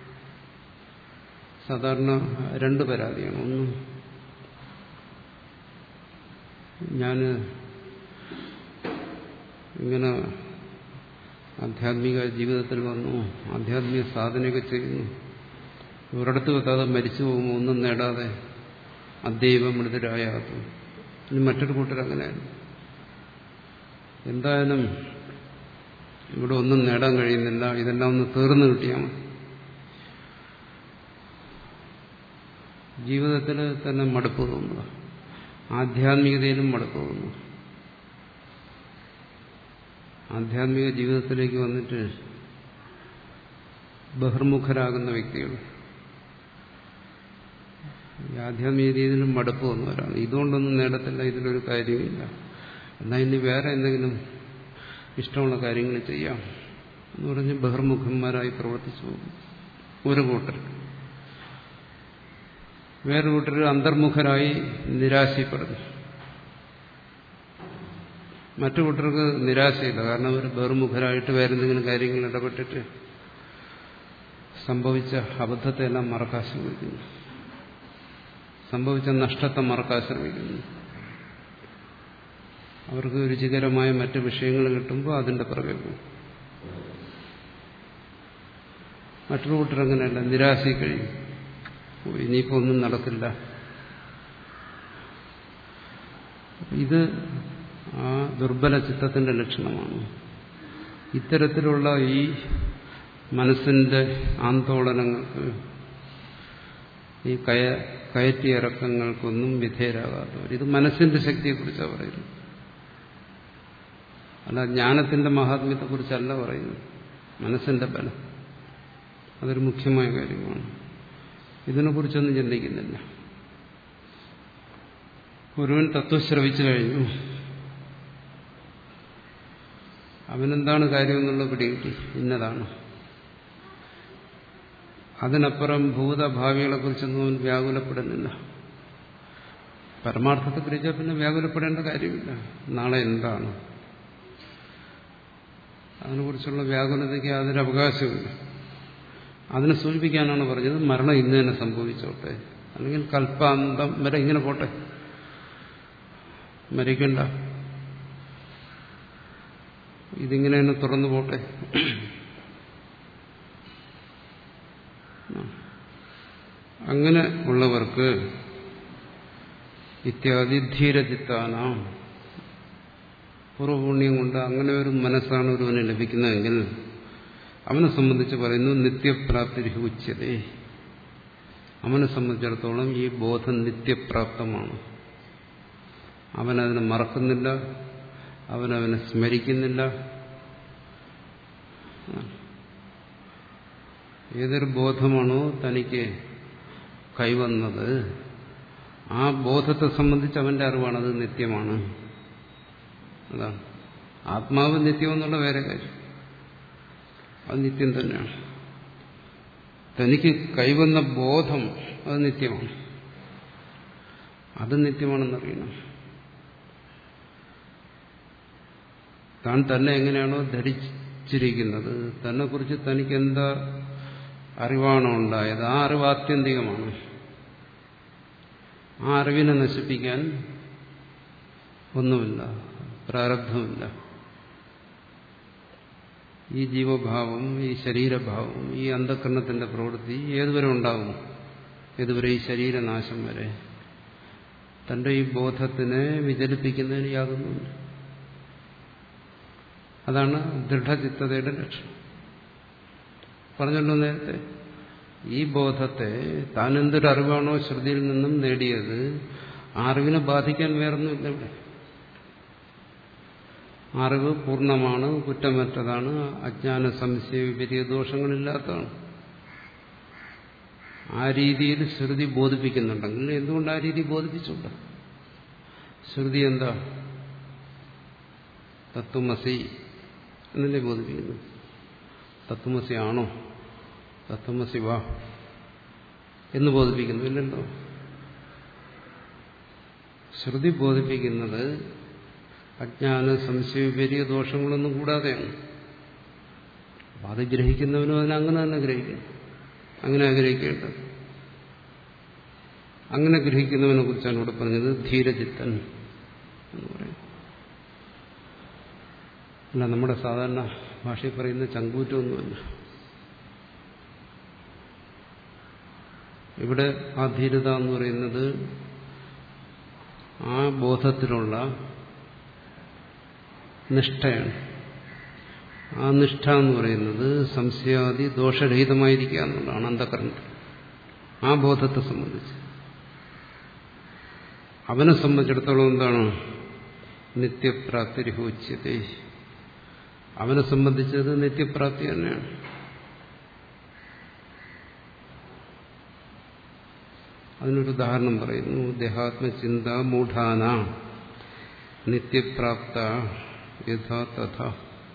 സാധാരണ രണ്ട് പരാതിയാണ്. ഒന്ന്, ഞാൻ ഇങ്ങനെ ആധ്യാത്മിക ജീവിതത്തിൽ വന്നു, ആധ്യാത്മിക സാധനയൊക്കെ ചെയ്യുന്നു, ഒരിടത്ത് വെക്കാതെ മരിച്ചു പോകുമ്പോൾ ഒന്നും നേടാതെ അദ്വൈവം മൃതരായാതും. ഇനി മറ്റൊരു കൂട്ടർ അങ്ങനെയാണ്, എന്തായാലും ഇവിടെ ഒന്നും നേടാൻ കഴിയുന്നില്ല, ഇതെല്ലാം ഒന്ന് തീർന്നു കിട്ടിയാൽ മതി. ജീവിതത്തിൽ തന്നെ മടുപ്പ് തോന്നുക, ആധ്യാത്മികതയിലും മടുപ്പ് തോന്നുക. ആധ്യാത്മിക ജീവിതത്തിലേക്ക് വന്നിട്ട് ബഹിർമുഖരാകുന്ന വ്യക്തികൾ ആധ്യാത്മിക രീതിയിലും മടുപ്പ് വന്നവരാണ്. ഇതുകൊണ്ടൊന്നും നേടത്തില്ല, ഇതിലൊരു കാര്യമില്ല, എന്നാൽ ഇനി വേറെ എന്തെങ്കിലും ഇഷ്ടമുള്ള കാര്യങ്ങൾ ചെയ്യാം എന്ന് പറഞ്ഞ് ബഹിർമുഖന്മാരായി പ്രവർത്തിച്ചു പോകും ഒരു കൂട്ടർ. വേറൊരു കൂട്ടർ അന്തർമുഖരായി നിരാശപ്പെടുന്നു. മറ്റു കൂട്ടർക്ക് നിരാശയില്ല, കാരണം അവർ ബഹിർമുഖരായിട്ട് വേറെ എന്തെങ്കിലും കാര്യങ്ങൾ ഇടപെട്ടിട്ട് സംഭവിച്ച അബദ്ധത്തെ എല്ലാം മറക്കാൻ ശ്രമിക്കുന്നു, സംഭവിച്ച നഷ്ടത്തെ മറക്കാൻ ശ്രമിക്കുന്നു. അവർക്ക് രുചികരമായ മറ്റ് വിഷയങ്ങൾ കിട്ടുമ്പോൾ അതിന്റെ പുറകെ പോകും. മറ്റൊരു കൂട്ടർ അങ്ങനെയല്ല, നിരാശയിൽ കഴിയും, ഇനിയിപ്പോൾ ഒന്നും നടക്കില്ല. ഇത് ആ ദുർബല ചിത്തത്തിന്റെ ലക്ഷണമാണ്. ഇത്തരത്തിലുള്ള ഈ മനസ്സിന്റെ ആന്തോളനങ്ങൾക്ക്, ഈ കയ കയറ്റിയിറക്കങ്ങൾക്കൊന്നും വിധേയരാകാത്തവർ. ഇത് മനസ്സിന്റെ ശക്തിയെക്കുറിച്ചാണ് പറയുന്നത്, അല്ല ജ്ഞാനത്തിന്റെ മഹാത്മ്യത്തെക്കുറിച്ചല്ല പറയുന്നത്. മനസ്സിന്റെ ബലം അതൊരു മുഖ്യമായ കാര്യമാണ്. ഇതിനെക്കുറിച്ചൊന്നും ചിന്തിക്കുന്നില്ല. ഒരുവൻ തത്വം ശ്രവിച്ചു കഴിഞ്ഞു, അവനെന്താണ് കാര്യമെന്നുള്ളത് പിടികിട്ടി, ഇന്നതാണ്. അതിനപ്പുറം ഭൂതഭാവികളെക്കുറിച്ചൊന്നും അവൻ വ്യാകുലപ്പെടുന്നില്ല. പരമാർത്ഥത്തെ ഗ്രഹിച്ചാൽ പിന്നെ വ്യാകുലപ്പെടേണ്ട കാര്യമില്ല. നാളെ എന്താണ്, അതിനെക്കുറിച്ചുള്ള വ്യാകുലതയ്ക്ക് യാതൊരു അവകാശമില്ല. അതിനെ സൂചിപ്പിക്കാനാണ് പറഞ്ഞത് മരണം ഇന്ന് തന്നെ സംഭവിച്ചോട്ടെ, അല്ലെങ്കിൽ കൽപ്പാന്തം വരെ ഇങ്ങനെ പോട്ടെ, മരിക്കണ്ട, ഇതിങ്ങനെ തന്നെ തുറന്നു പോട്ടെ. അങ്ങനെ ഉള്ളവർക്ക് ഇത്യാദി ധീരചിത്താനാം, പൂർവ്വപുണ്യം കൊണ്ട് അങ്ങനെ ഒരു മനസ്സാണ് ഒരുവന് ലഭിക്കുന്നതെങ്കിൽ അവനെ സംബന്ധിച്ച് പറയുന്നു നിത്യപ്രാപ്തി ഉച്യതേ. അവനെ സംബന്ധിച്ചിടത്തോളം ഈ ബോധം നിത്യപ്രാപ്തമാണ്. അവനതിനെ മറക്കുന്നില്ല, അവനവനെ സ്മരിക്കുന്നില്ല. ഏതൊരു ബോധമാണോ തനിക്ക് കൈവന്നത്, ആ ബോധത്തെ സംബന്ധിച്ച് അവന്റെ അറിവാണത് നിത്യമാണ്. അതാണ് ആത്മാവ് നിത്യം എന്നുള്ള വേറെ കാര്യം, അത് നിത്യം തന്നെയാണ്. തനിക്ക് കൈവന്ന ബോധം അത് നിത്യമാണ്, അത് നിത്യമാണെന്നറിയണം. താൻ തന്നെ എങ്ങനെയാണോ ധരിച്ചിരിക്കുന്നത്, തന്നെക്കുറിച്ച് തനിക്ക് എന്താ അറിവാണോ ഉണ്ടായത്, ആ അറിവ് ആത്യന്തികമാണ്. ആ അറിവിനെ നശിപ്പിക്കാൻ ഒന്നുമില്ല, പ്രാരബ്ധമില്ല. ഈ ജീവഭാവം, ഈ ശരീരഭാവം, ഈ അന്ധകരണത്തിന്റെ പ്രവൃത്തി ഏതുവരെ ഉണ്ടാകും? ഇതുവരെ ഈ ശരീരനാശം വരെ തന്റെ ഈ ബോധത്തിനെ വിചലിപ്പിക്കുന്നതിന് യാതൊന്നുമില്ല. അതാണ് ദൃഢചിത്തതയുടെ ലക്ഷണം. പറഞ്ഞല്ലോ നേരത്തെ, ഈ ബോധത്തെ താൻ എന്തൊരറിവാണോ ശ്രുതിയിൽ നിന്നും നേടിയത്, ആ അറിവിനെ ബാധിക്കാൻ വേറൊന്നുമില്ല ഇവിടെ. അറിവ് പൂർണ്ണമാണ്, കുറ്റമറ്റതാണ്, അജ്ഞാന സംശയ വിപരീത ദോഷങ്ങളില്ലാത്തതാണ്. ആ രീതിയിൽ ശ്രുതി ബോധിപ്പിക്കുന്നുണ്ടെങ്കിൽ എന്തുകൊണ്ട് ആ രീതി ബോധിപ്പിച്ചുണ്ട്? ശ്രുതി എന്താ? തത്വമസി എന്നല്ലേ ബോധിപ്പിക്കുന്നു. തത്വമസി ആണോ? തത്വമസി വാ എന്ന് ബോധിപ്പിക്കുന്നു ഇല്ലല്ലോ. ശ്രുതി ബോധിപ്പിക്കുന്നത് അജ്ഞാന സംശയ വിപരീത ദോഷങ്ങളൊന്നും കൂടാതെയാണ്. അപ്പം അത് ഗ്രഹിക്കുന്നവനും അതിനങ്ങനെ തന്നെ ഗ്രഹിക്കണം. അങ്ങനെ ആഗ്രഹിക്കേണ്ടത്. അങ്ങനെ ഗ്രഹിക്കുന്നവനെ കുറിച്ചാണ് ഇവിടെ പറഞ്ഞത് ധീരചിത്തൻ എന്ന് പറയും. അല്ല, നമ്മുടെ സാധാരണ ഭാഷയിൽ പറയുന്ന ചങ്കൂറ്റമൊന്നുമല്ല. ഇവിടെ ആ ധീരത എന്ന് പറയുന്നത് ആ ബോധത്തിലുള്ള നിഷ്ഠയാണ്. ആ നിഷ്ഠ എന്ന് പറയുന്നത് സംശയാദി ദോഷരഹിതമായിരിക്കുക എന്നുള്ളതാണ് അന്ധകരണത്തിൽ. ആ ബോധത്തെ സംബന്ധിച്ച് അവനെ സംബന്ധിച്ചിടത്തോളം എന്താണ്? നിത്യപ്രാപ്തിരിഹോച്യത്തെ. അവനെ സംബന്ധിച്ചത് നിത്യപ്രാപ്തി തന്നെയാണ്. അതിനൊരു ഉദാഹരണം പറയുന്നു. ദേഹാത്മചിന്ത മൂഢാന നിത്യപ്രാപ്ത യഥാ തഥാ.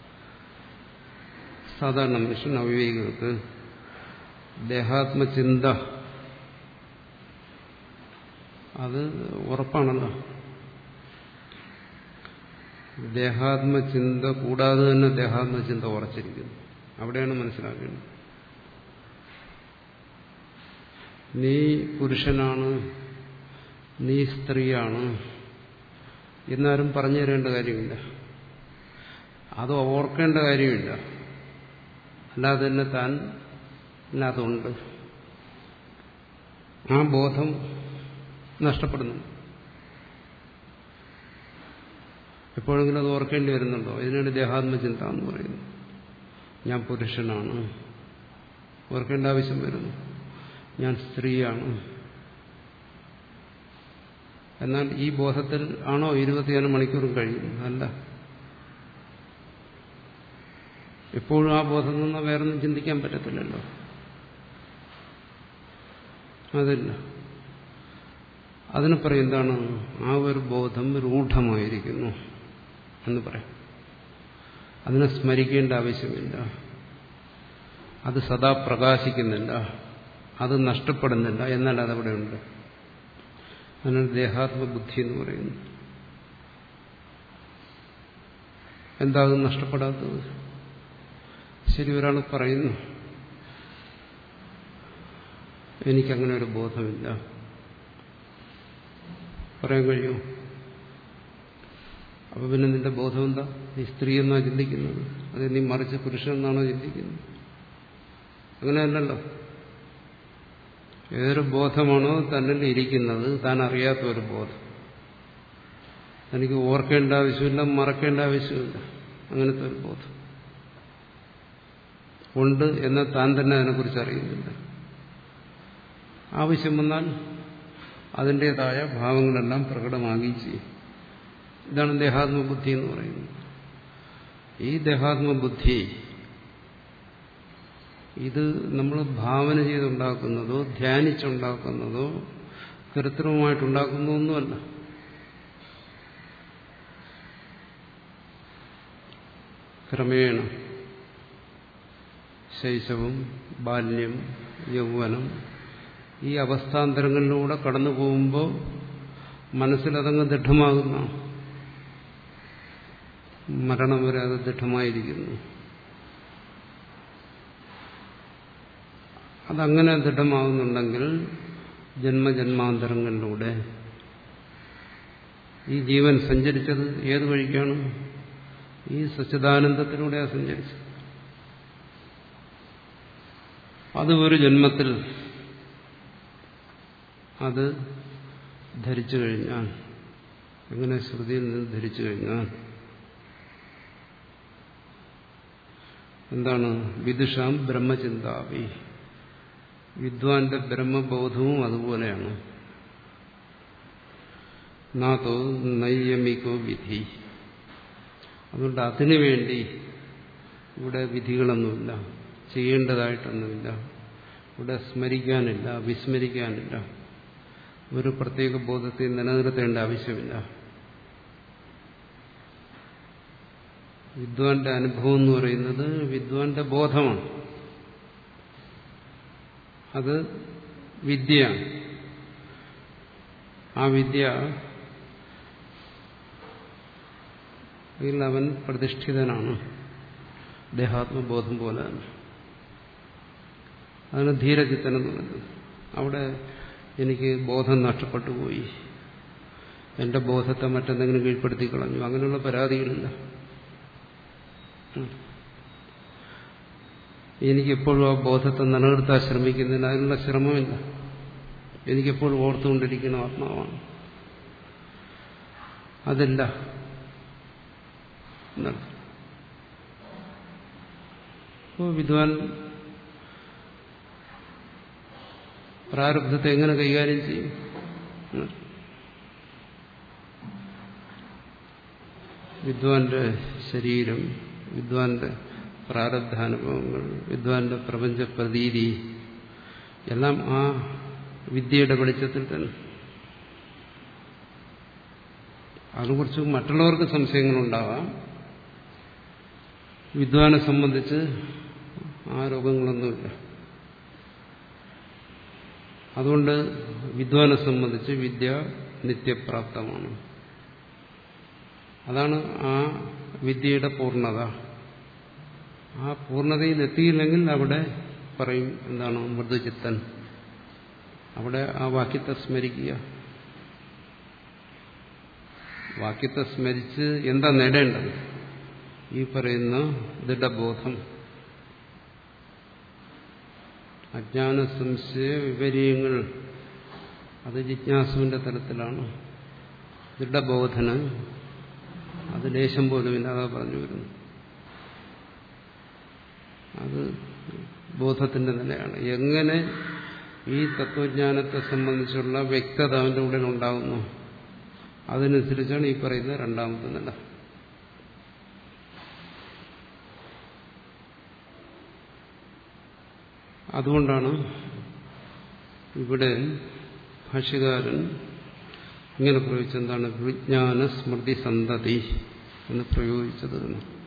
സാധാരണ മനുഷ്യൻ അവിവേകികൾക്ക് ദേഹാത്മചിന്ത അത് ഉറപ്പാണല്ലോ. ദേഹാത്മചിന്ത കൂടാതെ തന്നെ ദേഹാത്മചിന്ത ഉറച്ചിരിക്കുന്നു. അവിടെയാണ് മനസ്സിലാക്കേണ്ടത്. നീ പുരുഷനാണ്, നീ സ്ത്രീയാണ് എന്നാരും പറഞ്ഞു തരേണ്ട കാര്യമില്ല. അത് ഓർക്കേണ്ട കാര്യമില്ല. അല്ലാതെ തന്നെ താൻ അതുണ്ട്. ആ ബോധം നഷ്ടപ്പെടുന്നു. എപ്പോഴെങ്കിലും അത് ഓർക്കേണ്ടി വരുന്നുണ്ടോ? ഇതിനാണ് ദേഹാത്മചിന്ത എന്ന് പറയുന്നത്. ഞാൻ പുരുഷനാണ്, ഓർക്കേണ്ട ആവശ്യം വരുന്നു. ഞാൻ സ്ത്രീയാണ്. എന്നാൽ ഈ ബോധത്തിൽ ആണോ ഇരുപത്തിനാല് മണിക്കൂറും കഴിയുന്നത്? അല്ല. എപ്പോഴും ആ ബോധം നിന്ന് വേറൊന്നും ചിന്തിക്കാൻ പറ്റത്തില്ലല്ലോ. അതില്ല. അതിന് പറയും എന്താണ്? ആ ഒരു ബോധം രൂഢമായിരിക്കുന്നു എന്ന് പറയാം. അതിനെ സ്മരിക്കേണ്ട ആവശ്യമില്ല. അത് സദാ പ്രകാശിക്കുന്നില്ല, അത് നഷ്ടപ്പെടുന്നില്ല. എന്നാൽ അതവിടെ ഉണ്ട്. അതിനാണ് ദേഹാത്മബുദ്ധി എന്ന് പറയുന്നത്. എന്താ അത് നഷ്ടപ്പെടാത്തത്? ശരി, ഒരാൾ പറയുന്നു എനിക്കങ്ങനെ ഒരു ബോധമില്ല. പറയാൻ കഴിയുമോ? അപ്പൊ പിന്നെ നിന്റെ ബോധം എന്താ? നീ സ്ത്രീ എന്നാ ചിന്തിക്കുന്നത്? അതെ, നീ മറിച്ച് പുരുഷൻ എന്നാണോ ചിന്തിക്കുന്നത്? അങ്ങനെയല്ലല്ലോ. ഏതൊരു ബോധമാണോ തന്നിൽ ഇരിക്കുന്നത്, താൻ അറിയാത്ത ഒരു ബോധം, തനിക്ക് ഓർക്കേണ്ട ആവശ്യമില്ല, മറക്കേണ്ട ആവശ്യമില്ല. അങ്ങനത്തെ ഒരു ബോധം ഉണ്ട് എന്നാൽ താൻ തന്നെ അതിനെക്കുറിച്ച് അറിയുന്നില്ല. ആവശ്യം വന്നാൽ അതിൻ്റെതായ ഭാവങ്ങളെല്ലാം പ്രകടമാകുകയും ചെയ്യും. ഇതാണ് ദേഹാത്മബുദ്ധി എന്ന് പറയുന്നത്. ഈ ദേഹാത്മബുദ്ധി ഇത് നമ്മൾ ഭാവന ചെയ്തുണ്ടാക്കുന്നതോ ധ്യാനിച്ചുണ്ടാക്കുന്നതോ കൃത്രിമമായിട്ടുണ്ടാക്കുന്നതോ ഒന്നുമല്ല. ക്രമേണ ശൈശവം, ബാല്യം, യൗവനം, ഈ അവസ്ഥാന്തരങ്ങളിലൂടെ കടന്നു പോകുമ്പോൾ മനസ്സിലതങ്ങ് ദൃഢമാകുന്ന, മരണം വരെ അത് ദൃഢമായിരിക്കുന്നു. അതങ്ങനെ ദൃഢമാകുന്നുണ്ടെങ്കിൽ ജന്മജന്മാന്തരങ്ങളിലൂടെ ഈ ജീവൻ സഞ്ചരിച്ചത് ഏത് വഴിക്കാണ്? ഈ സച്ചിദാനന്ദത്തിലൂടെയാണ് സഞ്ചരിച്ചത്. അത് ഒരു ജന്മത്തിൽ അത് ധരിച്ചു കഴിഞ്ഞാൽ, എങ്ങനെ ശ്രുതിയിൽ നിന്ന് ധരിച്ചു കഴിഞ്ഞാൽ എന്താണ്? വിദുഷാം ബ്രഹ്മചിന്താവി, വിദ്വാന്റെ ബ്രഹ്മബോധവും അതുപോലെയാണ്. നാതോ നൈയമികോ വിധി. അതുകൊണ്ട് അതിനു വേണ്ടി ഇവിടെ വിധികളൊന്നുമില്ല, ചെയ്യേണ്ടതായിട്ടൊന്നുമില്ല, ഇവിടെ സ്മരിക്കാനില്ല, വിസ്മരിക്കാനില്ല, ഒരു പ്രത്യേക ബോധത്തെ നിലനിർത്തേണ്ട ആവശ്യമില്ല. വിദ്വാന്റെ അനുഭവം എന്ന് പറയുന്നത് വിദ്വാന്റെ ബോധമാണ്, അത് വിദ്യയാണ്. ആ വിദ്യ ഇതിൽ അവൻ പ്രതിഷ്ഠിതനാണ്, ദേഹാത്മബോധം പോലെ തന്നെ. അതാണ് ധീരചിത്തൻ എന്ന് പറയുന്നത്. അവിടെ എനിക്ക് ബോധം നഷ്ടപ്പെട്ടു പോയി, എന്റെ ബോധത്തെ മറ്റെന്തെങ്കിലും കീഴ്പ്പെടുത്തി കളഞ്ഞു, അങ്ങനെയുള്ള പരാതികളില്ല. എനിക്കെപ്പോഴും ആ ബോധത്തെ നിലനിർത്താൻ ശ്രമിക്കുന്നതിന് അതിനുള്ള ശ്രമമില്ല. എനിക്കെപ്പോഴും ഓർത്തുകൊണ്ടിരിക്കുന്ന ആത്മാവാണ്, അതില്ല. അപ്പോൾ വിദ്വാൻ പ്രാരബ്ധത്തെ എങ്ങനെ കൈകാര്യം ചെയ്യും? വിദ്വാന്റെ ശരീരം, വിദ്വാന്റെ പ്രാരബ്ധാനുഭവങ്ങൾ, വിദ്വാന്റെ പ്രപഞ്ച പ്രതീതി എല്ലാം ആ വിദ്യയുടെ വെളിച്ചത്തിൽ തന്നെ. അതിനെക്കുറിച്ച് മറ്റുള്ളവർക്ക് സംശയങ്ങളുണ്ടാവാം, വിദ്വാനെ സംബന്ധിച്ച് ആ രോഗങ്ങളൊന്നുമില്ല. അതുകൊണ്ട് വിദ്വാനെ സംബന്ധിച്ച് വിദ്യ നിത്യപ്രാപ്തമാണ്. അതാണ് ആ വിദ്യയുടെ പൂർണ്ണത. ആ പൂർണ്ണതയിൽ എത്തിയില്ലെങ്കിൽ അവിടെ പറയും എന്താണ് മൃദുചിത്തൻ. അവിടെ ആ വാക്യത്തെ സ്മരിക്കുക. വാക്യത്തെ സ്മരിച്ച് എന്താ നേടേണ്ടത്? ഈ പറയുന്ന ദൃഢബോധം, അജ്ഞാന സംശയ വിപര്യങ്ങൾ, അത് ജിജ്ഞാസുവിന്റെ തലത്തിലാണ്. ദൃഢബോധന് അത് ലേശം പോലുമില്ല, അതാ പറഞ്ഞു വരുന്നു. അത് ബോധത്തിന്റെ നിലയാണ്. എങ്ങനെ ഈ തത്വജ്ഞാനത്തെ സംബന്ധിച്ചുള്ള വ്യക്തത അവന്റെ ഉള്ളിൽ ഉണ്ടാകുന്നു, അതിനനുസരിച്ചാണ് ഈ പറയുന്ന രണ്ടാമത്തെ നില. അതുകൊണ്ടാണ് ഇവിടെ ഭാഷ്യകാരൻ ഇങ്ങനെ പ്രയോഗിച്ചെന്താണ് വിജ്ഞാന സ്മൃതി സന്തതി എന്ന് പ്രയോഗിച്ചത്.